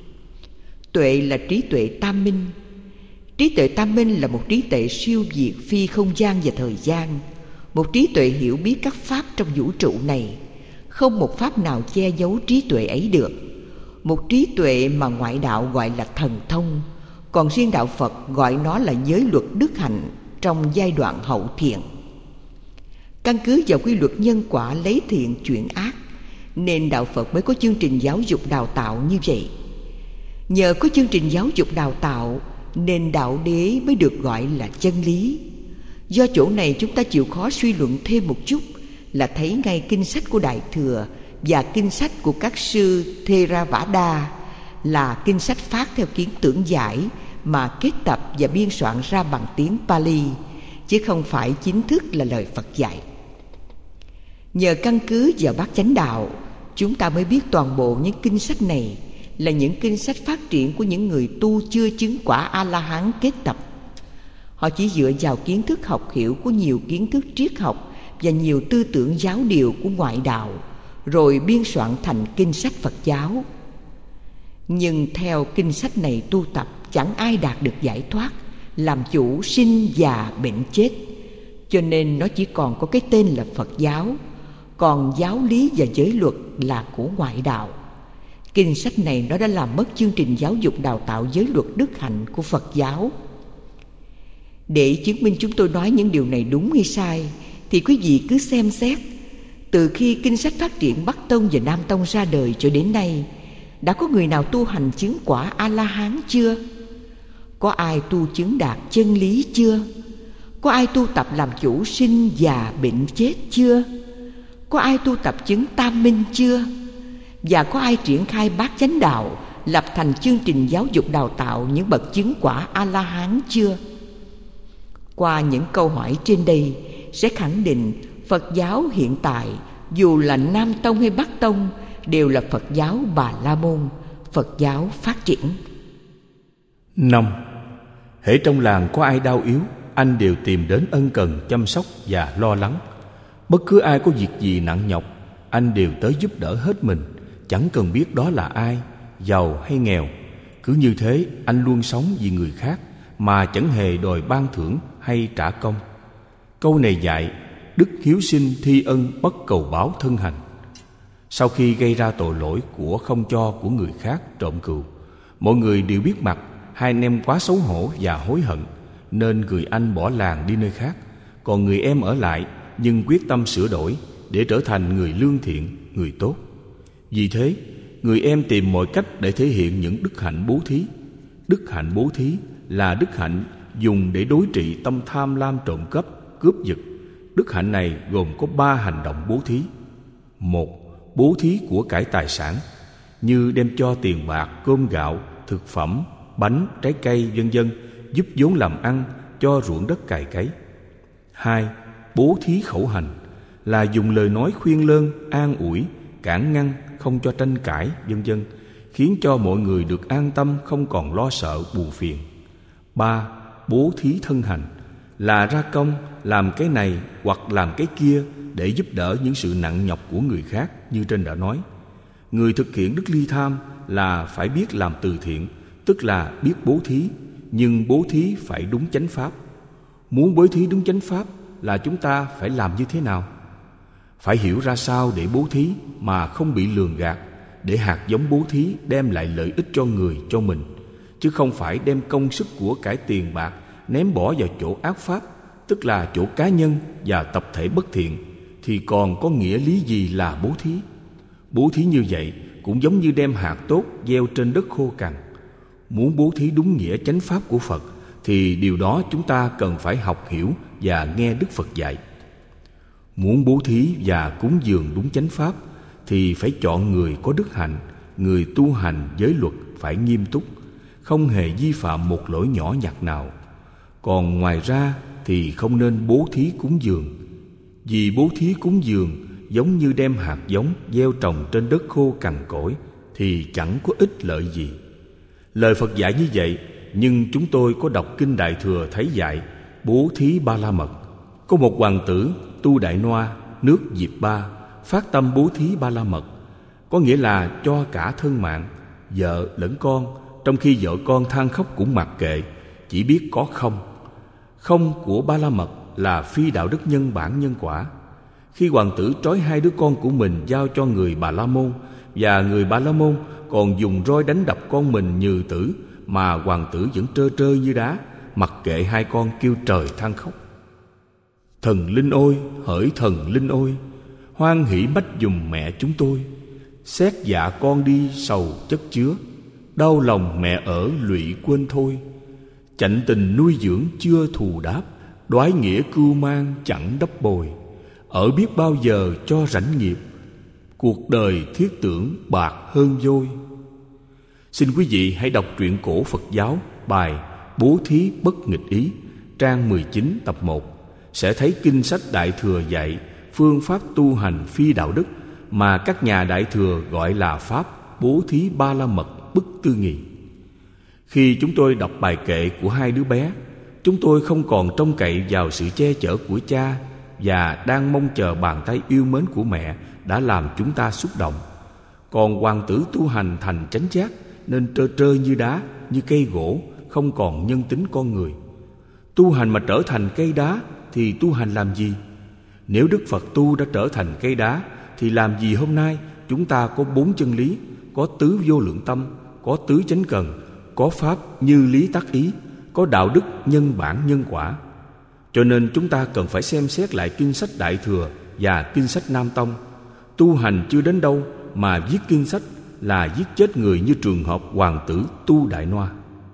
A: Tuệ là trí tuệ tam minh. Trí tuệ tam minh là một trí tuệ siêu việt phi không gian và thời gian, một trí tuệ hiểu biết các pháp trong vũ trụ này, Không một pháp nào che giấu trí tuệ ấy được. Một trí tuệ mà ngoại đạo gọi là thần thông, còn riêng đạo Phật gọi nó là giới luật đức hạnh trong giai đoạn hậu thiện. Căn cứ vào quy luật nhân quả lấy thiện chuyển ác, nên đạo Phật mới có chương trình giáo dục đào tạo như vậy. Nhờ có chương trình giáo dục đào tạo nên đạo đế mới được gọi là chân lý. Do chỗ này chúng ta chịu khó suy luận thêm một chút là thấy ngay kinh sách của Đại Thừa và kinh sách của các sư Theravada là kinh sách phát theo kiến tưởng giải mà kết tập và biên soạn ra bằng tiếng Pali, chứ không phải chính thức là lời Phật dạy. Nhờ căn cứ vào bát chánh đạo, chúng ta mới biết toàn bộ những kinh sách này là những kinh sách phát triển của những người tu chưa chứng quả A-la-hán kết tập. Họ chỉ dựa vào kiến thức học hiểu của nhiều kiến thức triết học và nhiều tư tưởng giáo điều của ngoại đạo, rồi biên soạn thành kinh sách Phật giáo. Nhưng theo kinh sách này tu tập, chẳng ai đạt được giải thoát, làm chủ sinh già bệnh chết, cho nên nó chỉ còn có cái tên là Phật giáo, còn giáo lý và giới luật là của ngoại đạo. Kinh sách này nó đã làm mất chương trình giáo dục đào tạo giới luật đức hạnh của Phật giáo. Để chứng minh chúng tôi nói những điều này đúng hay sai, thì quý vị cứ xem xét. Từ khi kinh sách phát triển Bắc Tông và Nam Tông ra đời cho đến nay, đã có người nào tu hành chứng quả A-la-hán chưa? Có ai tu chứng đạt chân lý chưa? Có ai tu tập làm chủ sinh già bệnh chết chưa? Có ai tu tập chứng tam minh chưa? Và có ai triển khai bát chánh đạo, lập thành chương trình giáo dục đào tạo những bậc chứng quả A-la-hán chưa? Qua những câu hỏi trên đây sẽ khẳng định Phật giáo hiện tại, dù là Nam Tông hay Bắc Tông, đều là Phật giáo Bà La Môn, Phật giáo phát triển.
B: 5. Hễ trong làng có ai đau yếu, anh đều tìm đến ân cần chăm sóc và lo lắng. Bất cứ ai có việc gì nặng nhọc, anh đều tới giúp đỡ hết mình, chẳng cần biết đó là ai, giàu hay nghèo. Cứ như thế, anh luôn sống vì người khác mà chẳng hề đòi ban thưởng hay trả công. Câu này dạy đức hiếu sinh thi ân bất cầu báo thân hành. Sau khi gây ra tội lỗi của không cho của người khác trộm cừu, mọi người đều biết mặt. Hai anh em quá xấu hổ và hối hận, nên người anh bỏ làng đi nơi khác, còn người em ở lại nhưng quyết tâm sửa đổi để trở thành người lương thiện, người tốt. Vì thế, người em tìm mọi cách để thể hiện những đức hạnh bố thí. Đức hạnh bố thí là đức hạnh dùng để đối trị tâm tham lam trộm cắp, cướp giật. Đức hạnh này gồm có 3 hành động bố thí. 1. Bố thí của cải tài sản, như đem cho tiền bạc, cơm gạo, thực phẩm, bánh, trái cây, vân vân, giúp vốn làm ăn, cho ruộng đất cày cấy. 2. Bố thí khẩu hành, là dùng lời nói khuyên lơn, an ủi, cản ngăn, không cho tranh cãi, vân vân, khiến cho mọi người được an tâm, không còn lo sợ buồn phiền. 3. Bố thí thân hành, là ra công làm cái này hoặc làm cái kia để giúp đỡ những sự nặng nhọc của người khác, như trên đã nói. Người thực hiện đức ly tham là phải biết làm từ thiện, tức là biết bố thí, nhưng bố thí phải đúng chánh pháp. Muốn bố thí đúng chánh pháp là chúng ta phải làm như thế nào? Phải hiểu ra sao để bố thí mà không bị lường gạt, để hạt giống bố thí đem lại lợi ích cho người, cho mình, chứ không phải đem công sức của cải tiền bạc ném bỏ vào chỗ ác pháp, tức là chỗ cá nhân và tập thể bất thiện, thì còn có nghĩa lý gì là bố thí? Bố thí như vậy cũng giống như đem hạt tốt gieo trên đất khô cằn. Muốn bố thí đúng nghĩa chánh pháp của Phật thì điều đó chúng ta cần phải học hiểu và nghe Đức Phật dạy. Muốn bố thí và cúng dường đúng chánh pháp thì phải chọn người có đức hạnh, người tu hành giới luật phải nghiêm túc, không hề vi phạm một lỗi nhỏ nhặt nào. Còn ngoài ra thì không nên bố thí cúng dường, vì bố thí cúng dường giống như đem hạt giống gieo trồng trên đất khô cằn cỗi thì chẳng có ích lợi gì. Lời Phật dạy như vậy, nhưng chúng tôi có đọc kinh Đại Thừa thấy dạy bố thí ba la mật. Có một hoàng tử tu Đại Noa, nước Diệp Ba, phát tâm bố thí ba la mật, có nghĩa là cho cả thân mạng, vợ lẫn con, trong khi vợ con than khóc cũng mặc kệ, chỉ biết có không. Không của ba la mật là phi đạo đức nhân bản nhân quả. Khi hoàng tử trói 2 đứa con của mình giao cho người Bà La Môn, và người Bà La Môn còn dùng roi đánh đập con mình nhừ tử, mà hoàng tử vẫn trơ trơ như đá, mặc kệ 2 con kêu trời than khóc. Thần linh ôi, hỡi thần linh ôi, hoan hỷ mách giùm mẹ chúng tôi. Xét dạ con đi sầu chất chứa, đau lòng mẹ ở lụy quên thôi. Chạnh tình nuôi dưỡng chưa thù đáp, đoái nghĩa cưu mang chẳng đắp bồi. Ở biết bao giờ cho rảnh nghiệp, cuộc đời thiết tưởng bạc hơn vôi. Xin quý vị hãy đọc truyện cổ Phật giáo bài Bố Thí Bất Nghịch Ý, trang 19 tập 1, sẽ thấy kinh sách Đại Thừa dạy phương pháp tu hành phi đạo đức mà các nhà Đại Thừa gọi là pháp bố thí ba la mật bất tư nghị. Khi chúng tôi đọc bài kệ của 2 đứa bé, chúng tôi không còn trông cậy vào sự che chở của cha và đang mong chờ bàn tay yêu mến của mẹ đã làm chúng ta xúc động. Còn hoàng tử tu hành thành chánh giác nên trơ trơ như đá, như cây gỗ, không còn nhân tính con người. Tu hành mà trở thành cây đá thì tu hành làm gì? Nếu Đức Phật tu đã trở thành cây đá thì làm gì hôm nay chúng ta có 4 chân lý, có tứ vô lượng tâm, có tứ chánh cần, có pháp như lý tác ý, có đạo đức nhân bản nhân quả. Cho nên chúng ta cần phải xem xét lại kinh sách Đại Thừa và kinh sách Nam Tông. Tu hành chưa đến đâu mà viết kinh sách là giết chết người, như trường hợp hoàng tử Tu Đại Noa.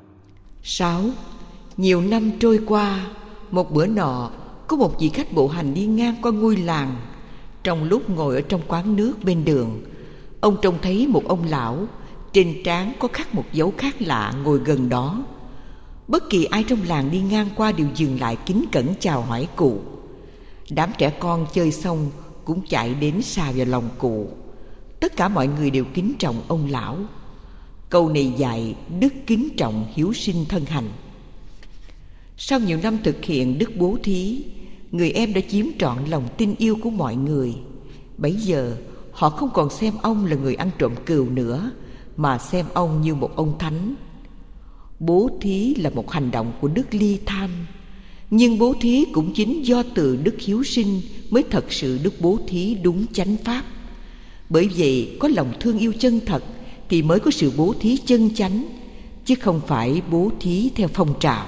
A: 6. Nhiều năm trôi qua, một bữa nọ, có một vị khách bộ hành đi ngang qua ngôi làng. Trong lúc ngồi ở trong quán nước bên đường, ông trông thấy một ông lão, trên trán có khắc một dấu khác lạ ngồi gần đó. Bất kỳ ai trong làng đi ngang qua đều dừng lại kính cẩn chào hỏi cụ. Đám trẻ con chơi xong cũng chạy đến xà vào lòng cụ. Tất cả mọi người đều kính trọng ông lão. Câu này dạy đức kính trọng hiếu sinh thân hành. Sau nhiều năm thực hiện đức bố thí, người em đã chiếm trọn lòng tin yêu của mọi người. Bấy giờ họ không còn xem ông là người ăn trộm cừu nữa, mà xem ông như một ông thánh. Bố thí là một hành động của đức ly tham, nhưng bố thí cũng chính do từ đức hiếu sinh mới thật sự đức bố thí đúng chánh pháp. Bởi vậy có lòng thương yêu chân thật thì mới có sự bố thí chân chánh, chứ không phải bố thí theo phong trào.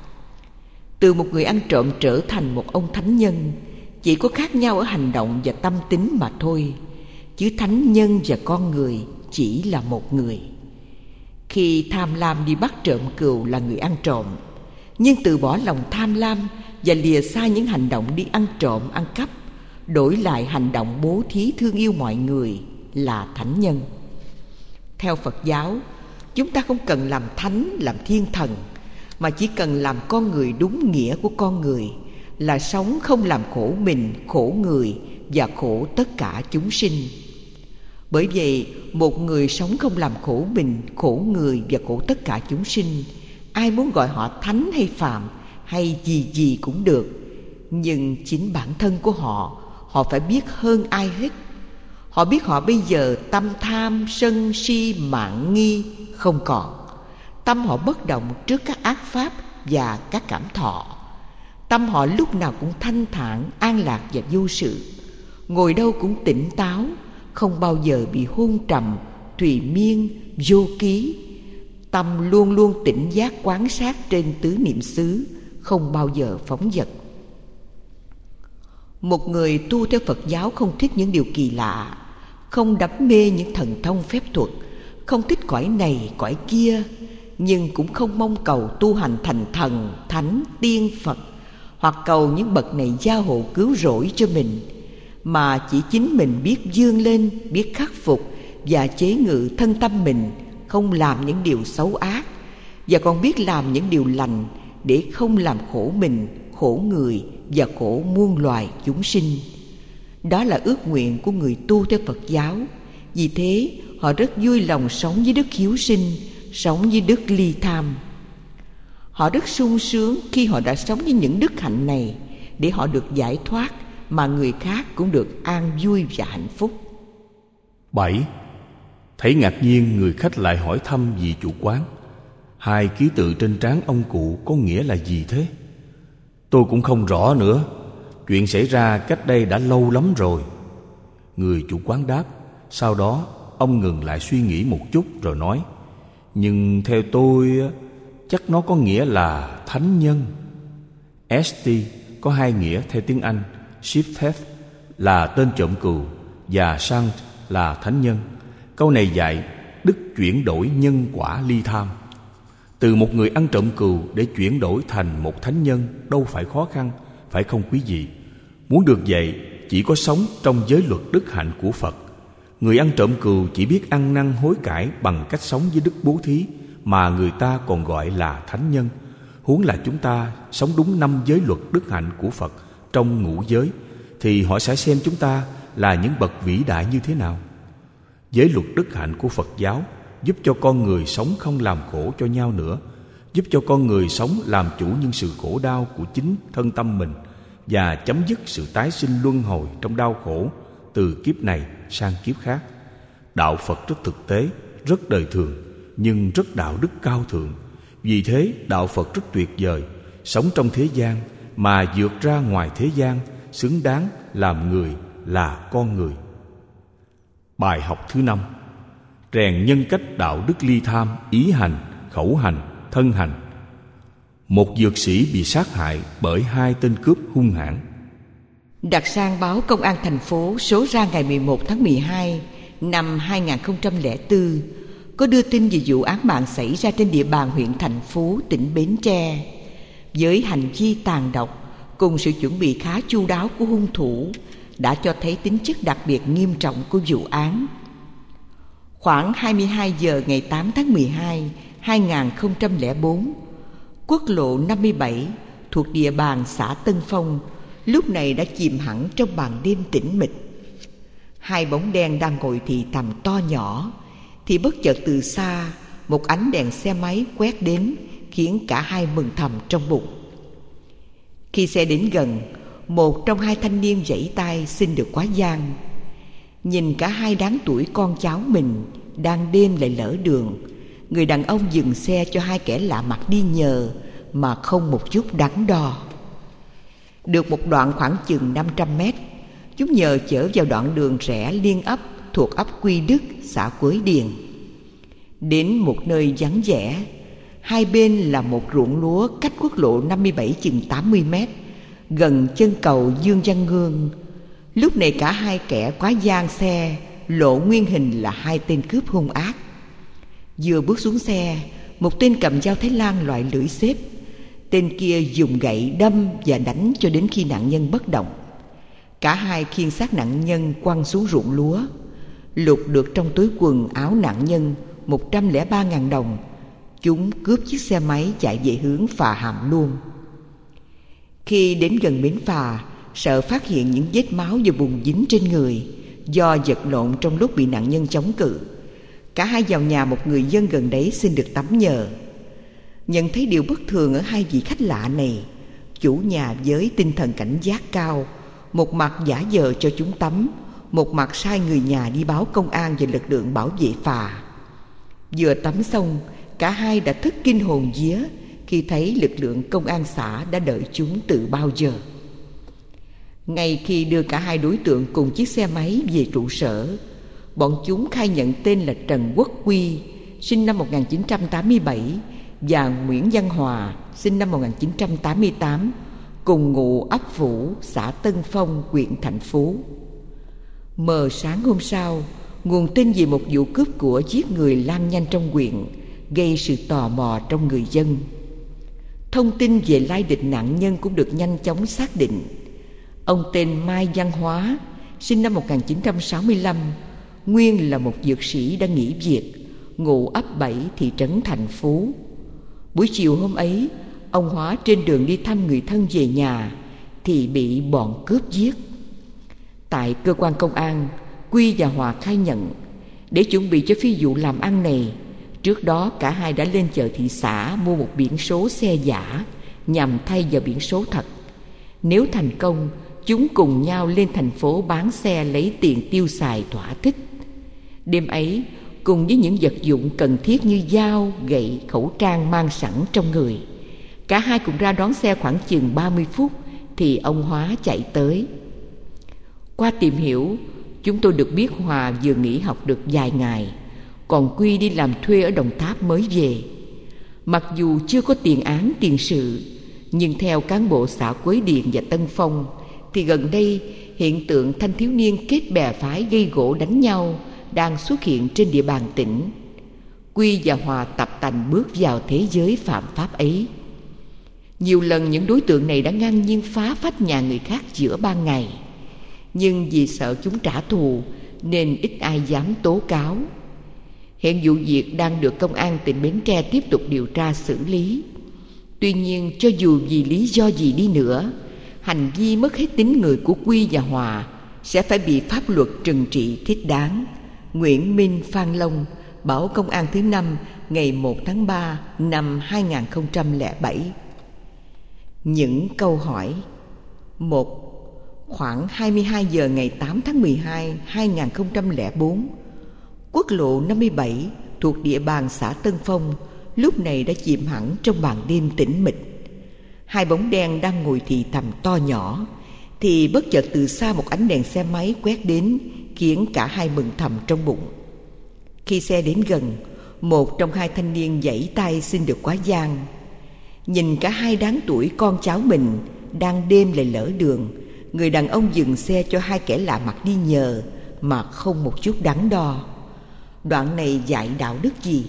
A: Từ một người ăn trộm trở thành một ông thánh nhân chỉ có khác nhau ở hành động và tâm tính mà thôi, chứ thánh nhân và con người chỉ là một người. Khi tham lam đi bắt trộm cừu là người ăn trộm, nhưng từ bỏ lòng tham lam và lìa xa những hành động đi ăn trộm, ăn cắp, đổi lại hành động bố thí thương yêu mọi người là thánh nhân. Theo Phật giáo, chúng ta không cần làm thánh, làm thiên thần, mà chỉ cần làm con người đúng nghĩa của con người, là sống không làm khổ mình, khổ người và khổ tất cả chúng sinh. Bởi vậy, một người sống không làm khổ mình, khổ người và khổ tất cả chúng sinh, ai muốn gọi họ thánh hay phàm hay gì gì cũng được, nhưng chính bản thân của họ phải biết hơn ai hết. Họ biết họ bây giờ tâm tham, sân, si, mạn, nghi không còn. Tâm họ bất động trước các ác pháp và các cảm thọ. Tâm họ lúc nào cũng thanh thản, an lạc và vô sự. Ngồi đâu cũng tỉnh táo, không bao giờ bị hôn trầm, thùy miên, vô ký. Tâm luôn luôn tỉnh giác quán sát trên tứ niệm xứ, không bao giờ phóng dật. Một người tu theo Phật giáo không thích những điều kỳ lạ, không đắm mê những thần thông phép thuật, không thích cõi này cõi kia, nhưng cũng không mong cầu tu hành thành thần, thánh, tiên, Phật, hoặc cầu những bậc này gia hộ cứu rỗi cho mình, mà chỉ chính mình biết vươn lên, biết khắc phục và chế ngự thân tâm mình, không làm những điều xấu ác, và còn biết làm những điều lành để không làm khổ mình, khổ người và khổ muôn loài chúng sinh. Đó là ước nguyện của người tu theo Phật giáo. Vì thế họ rất vui lòng sống với đức hiếu sinh, sống với đức ly tham. Họ rất sung sướng khi họ đã sống với những đức hạnh này, để họ được giải thoát, mà người khác cũng được an vui và hạnh phúc.
B: 7. Thấy ngạc nhiên, người khách lại hỏi thăm vị chủ quán: 2 ký tự trên trán ông cụ có nghĩa là gì thế? Tôi cũng không rõ nữa, Chuyện xảy ra cách đây đã lâu lắm rồi. Người chủ quán đáp. Sau đó ông ngừng lại suy nghĩ một chút rồi nói: Nhưng theo tôi, chắc nó có nghĩa là thánh nhân. St có hai nghĩa theo tiếng Anh. Sheep thief là tên trộm cừu và Saint là thánh nhân. Câu này dạy đức chuyển đổi nhân quả ly tham. Từ một người ăn trộm cừu để chuyển đổi thành một thánh nhân đâu phải khó khăn, phải không quý vị? Muốn được vậy, chỉ có sống trong giới luật đức hạnh của Phật. Người ăn trộm cừu chỉ biết ăn năn hối cải bằng cách sống với đức bố thí mà người ta còn gọi là thánh nhân. Huống là chúng ta sống đúng 5 giới luật đức hạnh của Phật trong ngũ giới, thì họ sẽ xem chúng ta là những bậc vĩ đại như thế nào. Giới luật đức hạnh của Phật giáo giúp cho con người sống không làm khổ cho nhau nữa, giúp cho con người sống làm chủ những sự khổ đau của chính thân tâm mình và chấm dứt sự tái sinh luân hồi trong đau khổ từ kiếp này sang kiếp khác. Đạo Phật rất thực tế, rất đời thường, nhưng rất đạo đức cao thượng. Vì thế đạo Phật rất tuyệt vời, sống trong thế gian mà vượt ra ngoài thế gian, xứng đáng làm người, là con người. Bài học thứ 5: rèn nhân cách đạo đức ly tham, ý hành, khẩu hành, thân hành. Một dược sĩ bị sát hại bởi 2 tên cướp hung hãn.
A: Đặc sang báo Công an thành phố số ra ngày 11 tháng 12 năm 2004 có đưa tin về vụ án mạng xảy ra trên địa bàn huyện Thạnh Phú, tỉnh Bến Tre. Với hành vi tàn độc cùng sự chuẩn bị khá chu đáo của hung thủ đã cho thấy tính chất đặc biệt nghiêm trọng của vụ án. Khoảng 22 giờ ngày 8 tháng 12, 2004, quốc lộ 57 thuộc địa bàn xã Tân Phong lúc này đã chìm hẳn trong màn đêm tĩnh mịch. 2 bóng đen đang ngồi thì thầm to nhỏ, thì bất chợt từ xa một ánh đèn xe máy quét đến, khiến cả hai mừng thầm trong bụng. Khi xe đến gần, một trong 2 thanh niên vẫy tay xin được quá giang. Nhìn cả 2 đáng tuổi con cháu mình đang đêm lại lỡ đường, người đàn ông dừng xe cho 2 kẻ lạ mặt đi nhờ mà không một chút đắn đo. Được một đoạn khoảng chừng 500 mét, chúng nhờ chở vào đoạn đường rẽ liên ấp thuộc ấp Quy Đức, xã Quới Điền. Đến một nơi vắng vẻ, 2 bên là một ruộng lúa cách quốc lộ 57 chừng 80 mét, gần chân cầu Dương Văn Ngương. Lúc này cả 2 kẻ quá giang xe lộ nguyên hình là 2 tên cướp hung ác. Vừa bước xuống xe, một tên cầm dao Thái Lan loại lưỡi xếp, tên kia dùng gậy đâm và đánh cho đến khi nạn nhân bất động. Cả 2 khiêng xác nạn nhân quăng xuống ruộng lúa, lục được trong túi quần áo nạn nhân 103.000 đồng. Chúng cướp chiếc xe máy chạy về hướng phà Hàm Luông. Khi đến gần bến phà, sợ phát hiện những vết máu và bùn dính trên người do vật lộn trong lúc bị nạn nhân chống cự, cả 2 vào nhà một người dân gần đấy xin được tắm nhờ. Nhận thấy điều bất thường ở 2 vị khách lạ này, chủ nhà với tinh thần cảnh giác cao, một mặt giả vờ cho chúng tắm, một mặt sai người nhà đi báo công an và lực lượng bảo vệ phà. Vừa tắm xong, cả 2 đã thất kinh hồn vía khi thấy lực lượng công an xã đã đợi chúng từ bao giờ. Ngay khi đưa cả 2 đối tượng cùng chiếc xe máy về trụ sở, bọn chúng khai nhận tên là Trần Quốc Quy, sinh năm 1987, và Nguyễn Văn Hòa, sinh năm 1988, cùng ngụ ấp Vũ, xã Tân Phong, huyện Thạnh Phú. Mờ sáng hôm sau, nguồn tin về một vụ cướp của giết người lan nhanh trong huyện, gây sự tò mò trong người dân. Thông tin về lai lịch nạn nhân cũng được nhanh chóng xác định. Ông tên Mai Văn Hóa, sinh năm 1965, nguyên là một dược sĩ đã nghỉ việc, ngụ ấp 7 thị trấn Thạnh Phú. Buổi chiều hôm ấy, ông Hóa trên đường đi thăm người thân về nhà thì bị bọn cướp giết. Tại cơ quan công an, Quy và Hòa khai nhận để chuẩn bị cho phi vụ làm ăn này, trước đó cả 2 đã lên chợ thị xã mua một biển số xe giả nhằm thay vào biển số thật. Nếu thành công, chúng cùng nhau lên thành phố bán xe lấy tiền tiêu xài thỏa thích. Đêm ấy, cùng với những vật dụng cần thiết như dao, gậy, khẩu trang mang sẵn trong người, cả 2 cùng ra đón xe khoảng chừng 30 phút
C: thì ông Hóa chạy tới. Qua tìm hiểu, chúng tôi được biết Hòa vừa nghỉ học được vài ngày, còn Quy đi làm thuê ở Đồng Tháp mới về. Mặc dù chưa có tiền án tiền sự, nhưng theo cán bộ xã Quế Điền và Tân Phong thì gần đây hiện tượng thanh thiếu niên kết bè phái gây gổ đánh nhau đang xuất hiện trên địa bàn tỉnh. Quy và Hòa tập tành bước vào thế giới phạm pháp ấy. Nhiều lần những đối tượng này đã ngang nhiên phá phách nhà người khác giữa ban ngày, nhưng vì sợ chúng trả thù nên ít ai dám tố cáo. Hiện vụ việc đang được công an tỉnh Bến Tre tiếp tục điều tra xử lý. Tuy nhiên, cho dù vì lý do gì đi nữa, hành vi mất hết tính người của Quy và Hòa sẽ phải bị pháp luật trừng trị thích đáng. Nguyễn Minh Phan Long, Báo Công an thứ 5, ngày 1 tháng 3 năm 2007. Những câu hỏi. 1. Khoảng 22 giờ ngày 8 tháng 12, 2004, quốc lộ 57 thuộc địa bàn xã Tân Phong lúc này đã chìm hẳn trong màn đêm tĩnh mịch. Hai bóng đen đang ngồi thì thầm to nhỏ, thì bất chợt từ xa một ánh đèn xe máy quét đến, khiến cả hai mừng thầm trong bụng. Khi xe đến gần, một trong hai thanh niên giãy tay xin được quá giang. Nhìn cả hai đáng tuổi con cháu mình đang đêm lại lỡ đường, người đàn ông dừng xe cho hai kẻ lạ mặt đi nhờ mà không một chút đắn đo. Đoạn này dạy đạo đức gì?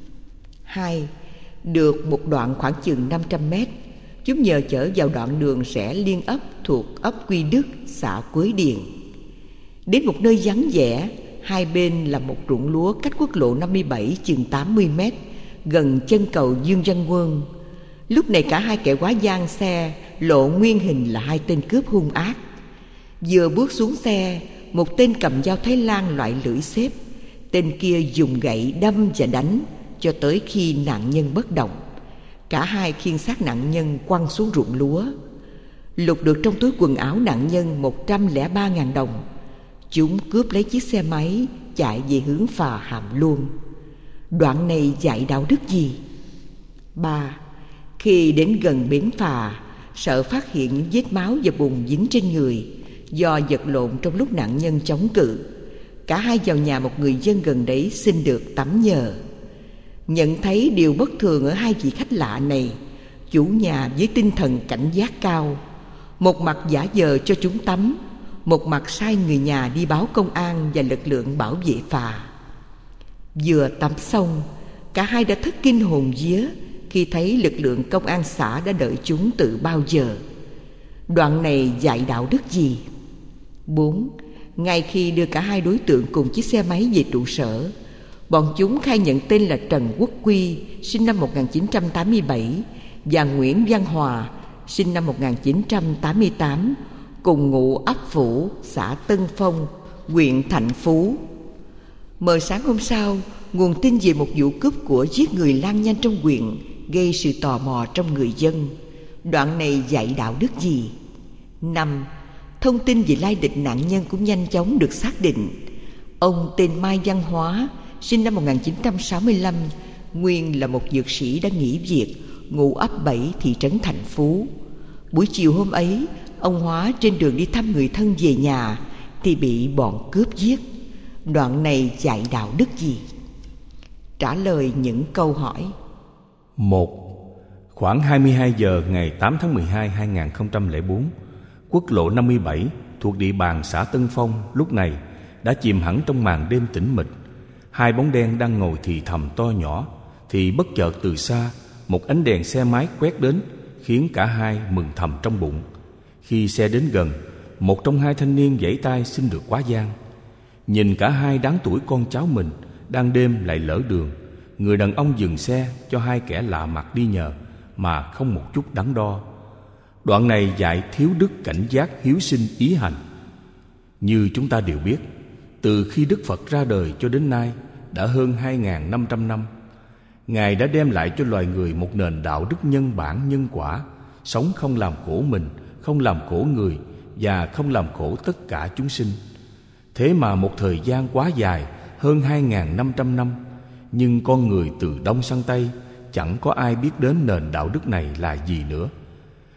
C: 2. Được một đoạn khoảng chừng 500 mét, chúng nhờ chở vào đoạn đường rẽ liên ấp thuộc ấp Quy Đức, xã Quế Điền. Đến một nơi vắng vẻ, hai bên là một ruộng lúa cách quốc lộ 57 chừng 80 mét, gần chân cầu Dương Văn Quân. Lúc này cả hai kẻ quá giang xe lộ nguyên hình là hai tên cướp hung ác. Vừa bước xuống xe, một tên cầm dao Thái Lan loại lưỡi xếp, tên kia dùng gậy đâm và đánh cho tới khi nạn nhân bất động. Cả hai khiêng xác nạn nhân quăng xuống ruộng lúa. Lục được trong túi quần áo nạn nhân 103.000 đồng. Chúng cướp lấy chiếc xe máy chạy về hướng phà Hàm Luông. Đoạn này dạy đạo đức gì? 3. Khi đến gần bến phà, sợ phát hiện những vết máu và bùn dính trên người do vật lộn trong lúc nạn nhân chống cự, cả hai vào nhà một người dân gần đấy xin được tắm nhờ. Nhận thấy điều bất thường ở hai vị khách lạ này, chủ nhà với tinh thần cảnh giác cao, một mặt giả vờ cho chúng tắm, một mặt sai người nhà đi báo công an và lực lượng bảo vệ phà. Vừa tắm xong, cả hai đã thất kinh hồn vía khi thấy lực lượng công an xã đã đợi chúng từ bao giờ. Đoạn này dạy đạo đức gì? 4. Ngay khi đưa cả hai đối tượng cùng chiếc xe máy về trụ sở, bọn chúng khai nhận tên là Trần Quốc Quy, sinh năm 1987, và Nguyễn Văn Hòa, sinh năm 1988, cùng ngụ ấp Phủ, xã Tân Phong, huyện Thạnh Phú. Mờ sáng hôm sau, nguồn tin về một vụ cướp của giết người lan nhanh trong huyện gây sự tò mò trong người dân. Đoạn này dạy đạo đức gì? 5. Thông tin về lai lịch nạn nhân cũng nhanh chóng được xác định. Ông tên Mai Văn Hóa, sinh năm 1965, nguyên là một dược sĩ đã nghỉ việc, ngụ ấp 7 thị trấn Thạnh Phú. Buổi chiều hôm ấy, ông Hóa trên đường đi thăm người thân về nhà thì bị bọn cướp giết. Đoạn này dạy đạo đức gì? Trả lời những câu hỏi.
B: 1. Khoảng 22 giờ ngày 8 tháng 12 2004, quốc lộ 57 thuộc địa bàn xã Tân Phong lúc này đã chìm hẳn trong màn đêm tĩnh mịch. Hai bóng đen đang ngồi thì thầm to nhỏ, thì bất chợt từ xa một ánh đèn xe máy quét đến, khiến cả hai mừng thầm trong bụng. Khi xe đến gần, một trong hai thanh niên giãy tay xin được quá giang. Nhìn cả hai đáng tuổi con cháu mình đang đêm lại lỡ đường, người đàn ông dừng xe cho hai kẻ lạ mặt đi nhờ mà không một chút đắn đo. Đoạn này dạy thiếu đức cảnh giác hiếu sinh ý hành. Như chúng ta đều biết, từ khi Đức Phật ra đời cho đến nay đã hơn 2.500 năm, Ngài đã đem lại cho loài người một nền đạo đức nhân bản nhân quả, sống không làm khổ mình, không làm khổ người và không làm khổ tất cả chúng sinh. Thế mà một thời gian quá dài, hơn 2.500 năm, nhưng con người từ Đông sang Tây chẳng có ai biết đến nền đạo đức này là gì nữa.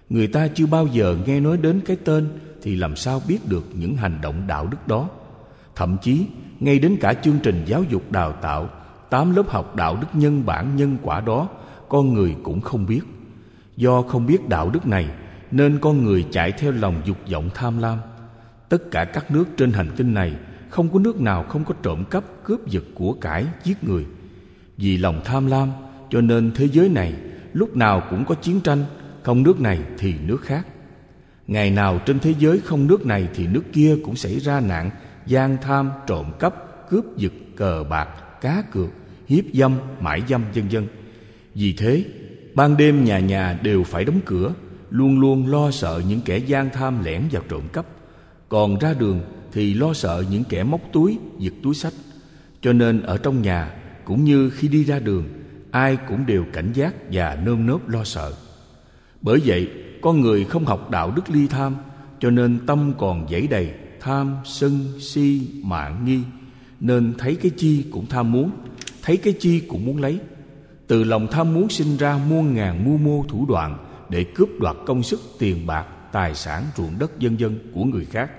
B: Người ta chưa bao giờ nghe nói đến cái tên thì làm sao biết được những hành động đạo đức đó. Thậm chí ngay đến cả chương trình giáo dục đào tạo 8 lớp học đạo đức nhân bản nhân quả đó, con người cũng không biết. Do không biết đạo đức này nên con người chạy theo lòng dục vọng tham lam. Tất cả các nước trên hành tinh này không có nước nào không có trộm cắp, cướp giật của cải, giết người. Vì lòng tham lam cho nên thế giới này lúc nào cũng có chiến tranh, không nước này thì nước khác. Ngày nào trên thế giới không nước này thì nước kia cũng xảy ra nạn gian tham, trộm cắp, cướp giật, cờ bạc, cá cược, hiếp dâm, mại dâm, vân vân. Vì thế, ban đêm nhà nhà đều phải đóng cửa, luôn luôn lo sợ những kẻ gian tham lẻn vào trộm cắp. Còn ra đường thì lo sợ những kẻ móc túi, giật túi xách. Cho nên ở trong nhà cũng như khi đi ra đường, ai cũng đều cảnh giác và nơm nớp lo sợ. Bởi vậy, con người không học đạo đức ly tham, cho nên tâm còn dẫy đầy tham, sân, si, mạn, nghi, nên thấy cái chi cũng tham muốn, thấy cái chi cũng muốn lấy. Từ lòng tham muốn sinh ra muôn ngàn mưu mô thủ đoạn để cướp đoạt công sức, tiền bạc, tài sản, ruộng đất vân vân của người khác.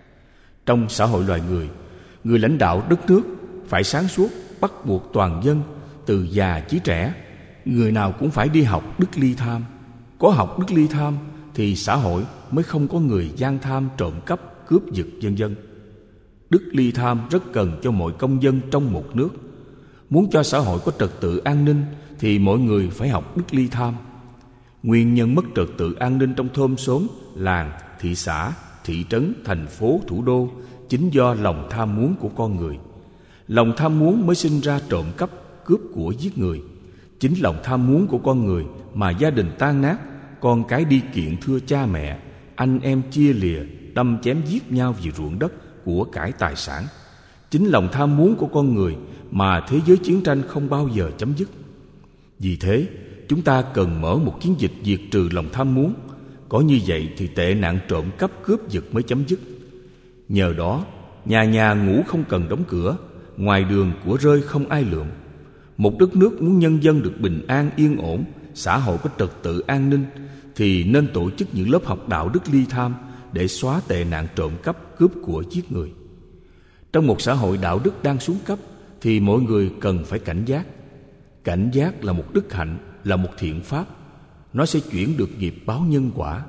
B: Trong xã hội loài người, người lãnh đạo đất nước phải sáng suốt, bắt buộc toàn dân từ già chí trẻ, người nào cũng phải đi học đức ly tham. Có học đức ly tham thì xã hội mới không có người gian tham, trộm cắp, cướp giật vân vân. Đức ly tham rất cần cho mọi công dân trong một nước. Muốn cho xã hội có trật tự an ninh thì mọi người phải học đức ly tham. Nguyên nhân mất trật tự an ninh trong thôn xóm, làng, thị xã, thị trấn, thành phố, thủ đô chính do lòng tham muốn của con người. Lòng tham muốn mới sinh ra trộm cắp, cướp của, giết người. Chính lòng tham muốn của con người mà gia đình tan nát, con cái đi kiện thưa cha mẹ, anh em chia lìa, đâm chém giết nhau vì ruộng đất, của cải, tài sản. Chính lòng tham muốn của con người mà thế giới chiến tranh không bao giờ chấm dứt. Vì thế, chúng ta cần mở một chiến dịch diệt trừ lòng tham muốn. Có như vậy thì tệ nạn trộm cắp, cướp giật mới chấm dứt. Nhờ đó, nhà nhà ngủ không cần đóng cửa, ngoài đường của rơi không ai lượm. Một đất nước muốn nhân dân được bình an yên ổn, xã hội có trật tự an ninh thì nên tổ chức những lớp học đạo đức ly tham để xóa tệ nạn trộm cắp, cướp của, giết người. Trong một xã hội đạo đức đang xuống cấp thì mọi người cần phải cảnh giác. Cảnh giác là một đức hạnh, là một thiện pháp. Nó sẽ chuyển được nghiệp báo nhân quả.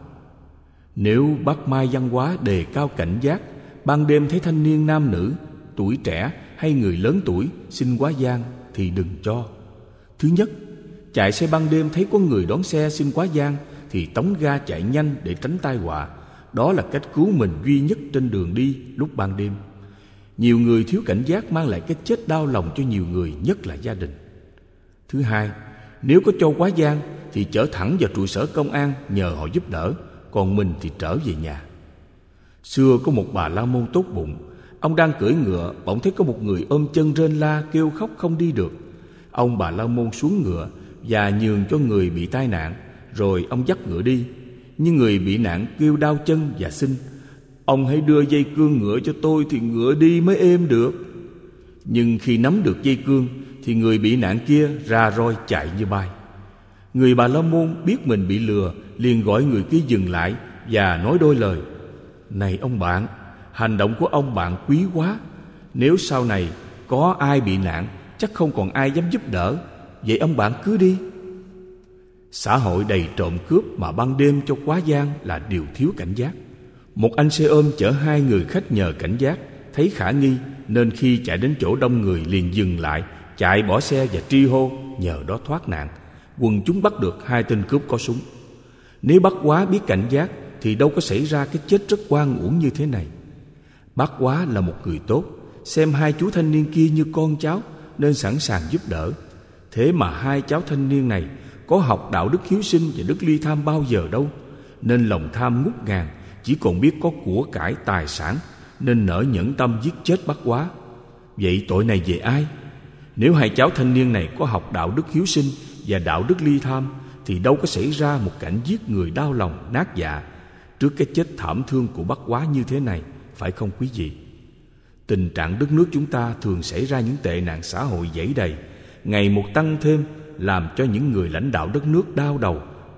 B: Nếu bát mai văn hóa đề cao cảnh giác, ban đêm thấy thanh niên nam nữ, tuổi trẻ hay người lớn tuổi xin quá giang thì đừng cho. Thứ nhất, chạy xe ban đêm thấy có người đón xe xin quá giang thì tống ga chạy nhanh để tránh tai họa. Đó là cách cứu mình duy nhất trên đường đi lúc ban đêm. Nhiều người thiếu cảnh giác mang lại cái chết đau lòng cho nhiều người, nhất là gia đình. Thứ hai, nếu có cho quá giang thì chở thẳng vào trụ sở công an nhờ họ giúp đỡ, còn mình thì trở về nhà. Xưa có một bà la môn tốt bụng. Ông đang cưỡi ngựa, bỗng thấy có một người ôm chân rên la kêu khóc không đi được. Ông bà la môn xuống ngựa và nhường cho người bị tai nạn, rồi ông dắt ngựa đi. Nhưng người bị nạn kêu đau chân và xin: "Ông hãy đưa dây cương ngựa cho tôi thì ngựa đi mới êm được." Nhưng khi nắm được dây cương thì người bị nạn kia ra roi chạy như bay. Người bà la môn biết mình bị lừa, liền gọi người kia dừng lại và nói đôi lời: "Này ông bạn, hành động của ông bạn quý quá. Nếu sau này có ai bị nạn, chắc không còn ai dám giúp đỡ. Vậy ông bạn cứ đi." Xã hội đầy trộm cướp mà ban đêm cho quá giang là điều thiếu cảnh giác. Một anh xe ôm chở 2 người khách nhờ cảnh giác, thấy khả nghi nên khi chạy đến chỗ đông người liền dừng lại, chạy bỏ xe và tri hô, nhờ đó thoát nạn. Quần chúng bắt được 2 tên cướp có súng. Nếu Bát Quá biết cảnh giác thì đâu có xảy ra cái chết rất oan uổng như thế này. Bát Quá là một người tốt, xem 2 chú thanh niên kia như con cháu nên sẵn sàng giúp đỡ. Thế mà 2 cháu thanh niên này có học đạo đức hiếu sinh và đức ly tham bao giờ đâu, nên lòng tham ngút ngàn, chỉ còn biết có của cải, tài sản, nên nỡ nhẫn tâm giết chết Bát Quá. Vậy tội này về ai? Nếu 2 cháu thanh niên này có học đạo đức hiếu sinh và đạo đức ly tham thì đâu có xảy ra một cảnh giết người đau lòng, nát dạ trước cái chết thảm thương của Bát Quá như thế này, phải không quý vị? Tình trạng đất nước chúng ta thường xảy ra những tệ nạn xã hội dẫy đầy, ngày một tăng thêm, làm cho những người lãnh đạo đất nước đau đầu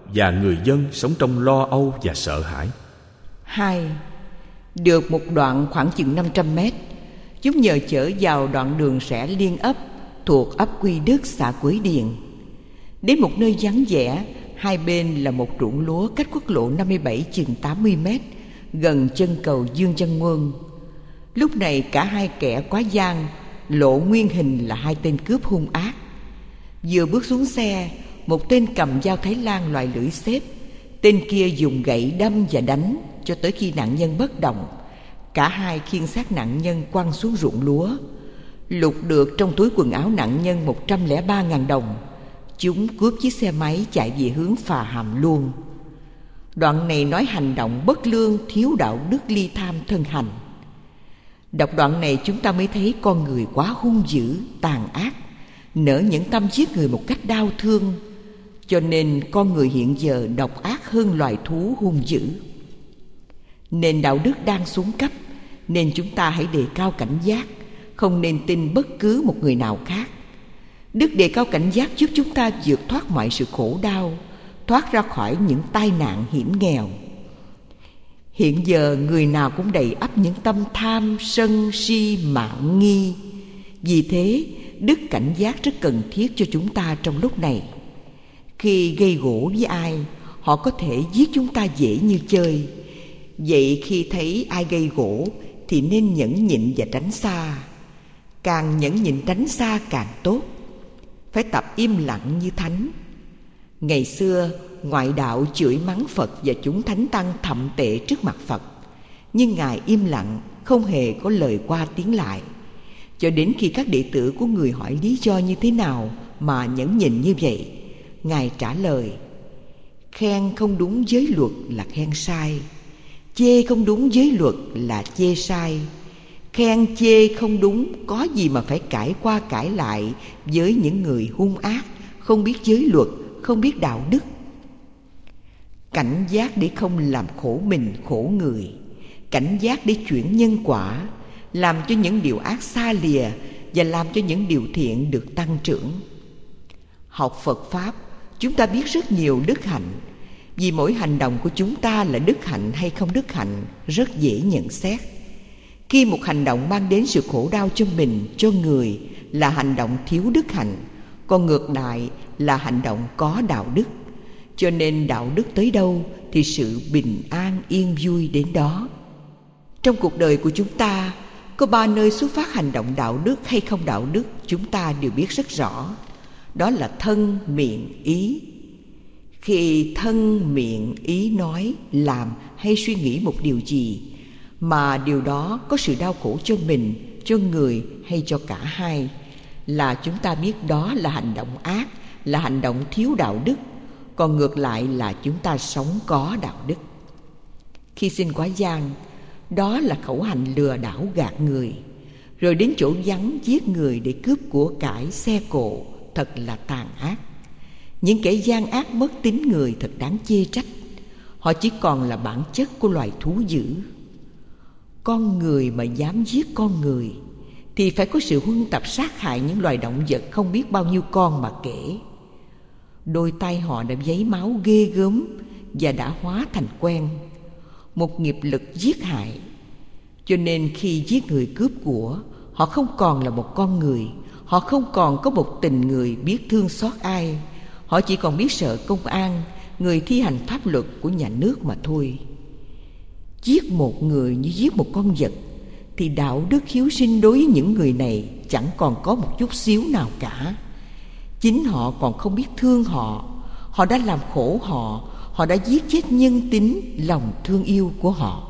B: và người dân sống trong lo âu và sợ hãi.
A: 2. Được một đoạn khoảng chừng 500 mét, chúng nhờ chở vào đoạn đường rẽ liên ấp thuộc ấp Quy Đức, xã Quế Điền. Đến một nơi vắng vẻ, hai bên là một ruộng lúa cách quốc lộ 57 chừng 80 mét, gần chân cầu Dương Văn Nguồn. Lúc này cả hai kẻ quá gian lộ nguyên hình là hai tên cướp hung ác. Vừa bước xuống xe, một tên cầm dao Thái Lan loại lưỡi xếp, tên kia dùng gậy đâm và đánh cho tới khi nạn nhân bất động. Cả hai khiêng xác nạn nhân quăng xuống ruộng lúa. Lục được trong túi quần áo nạn nhân 103.000 đồng. Chúng cướp chiếc xe máy chạy về hướng Phà Hàm luôn. Đoạn này nói hành động bất lương, thiếu đạo đức, ly tham thân hành. Đọc đoạn này chúng ta mới thấy con người quá hung dữ, tàn ác, nỡ nhẫn tâm giết người một cách đau thương. Cho nên con người hiện giờ độc ác hơn loài thú hung dữ. Nền đạo đức đang xuống cấp, nên chúng ta hãy đề cao cảnh giác, không nên tin bất cứ một người nào khác. Đức đề cao cảnh giác giúp chúng ta vượt thoát mọi sự khổ đau, thoát ra khỏi những tai nạn hiểm nghèo. Hiện giờ người nào cũng đầy ắp những tâm tham, sân, si, mạn, nghi. Vì thế, đức cảnh giác rất cần thiết cho chúng ta trong lúc này. Khi gây gổ với ai, họ có thể giết chúng ta dễ như chơi. Vậy khi thấy ai gây gổ thì nên nhẫn nhịn và tránh xa. Càng nhẫn nhịn tránh xa càng tốt. Phải tập im lặng như thánh. Ngày xưa, ngoại đạo chửi mắng Phật và chúng thánh tăng thậm tệ trước mặt Phật, nhưng Ngài im lặng, không hề có lời qua tiếng lại. Cho đến khi các đệ tử của Người hỏi lý do như thế nào mà nhẫn nhịn như vậy, Ngài trả lời: khen không đúng giới luật là khen sai, chê không đúng giới luật là chê sai. Khen chê không đúng, có gì mà phải cãi qua cãi lại với những người hung ác, không biết giới luật, không biết đạo đức. Cảnh giác để không làm khổ mình khổ người, cảnh giác để chuyển nhân quả, làm cho những điều ác xa lìa và làm cho những điều thiện được tăng trưởng. Học Phật Pháp, chúng ta biết rất nhiều đức hạnh. Vì mỗi hành động của chúng ta là đức hạnh hay không đức hạnh rất dễ nhận xét. Khi một hành động mang đến sự khổ đau cho mình, cho người là hành động thiếu đức hạnh, còn ngược lại là hành động có đạo đức. Cho nên đạo đức tới đâu thì sự bình an yên vui đến đó. Trong cuộc đời của chúng ta có 3 nơi xuất phát hành động đạo đức hay không đạo đức, chúng ta đều biết rất rõ. Đó là thân, miệng, ý. Khi thân, miệng, ý nói, làm hay suy nghĩ một điều gì mà điều đó có sự đau khổ cho mình, cho người hay cho cả hai, là chúng ta biết đó là hành động ác, là hành động thiếu đạo đức. Còn ngược lại là chúng ta sống có đạo đức. Khi xin quá gian, đó là khẩu hành lừa đảo gạt người, rồi đến chỗ vắng giết người để cướp của cải, xe cộ, thật là tàn ác. Những kẻ gian ác mất tính người thật đáng chê trách. Họ chỉ còn là bản chất của loài thú dữ. Con người mà dám giết con người thì phải có sự huân tập sát hại những loài động vật không biết bao nhiêu con mà kể. Đôi tay họ đã vấy máu ghê gớm và đã hóa thành quen, một nghiệp lực giết hại. Cho nên khi giết người cướp của, họ không còn là một con người. Họ không còn có một tình người biết thương xót ai. Họ chỉ còn biết sợ công an, người thi hành pháp luật của nhà nước mà thôi. Giết một người như giết một con vật thì đạo đức hiếu sinh đối với những người này chẳng còn có một chút xíu nào cả. Chính họ còn không biết thương họ đã làm khổ họ đã giết chết nhân tính, lòng thương yêu của họ.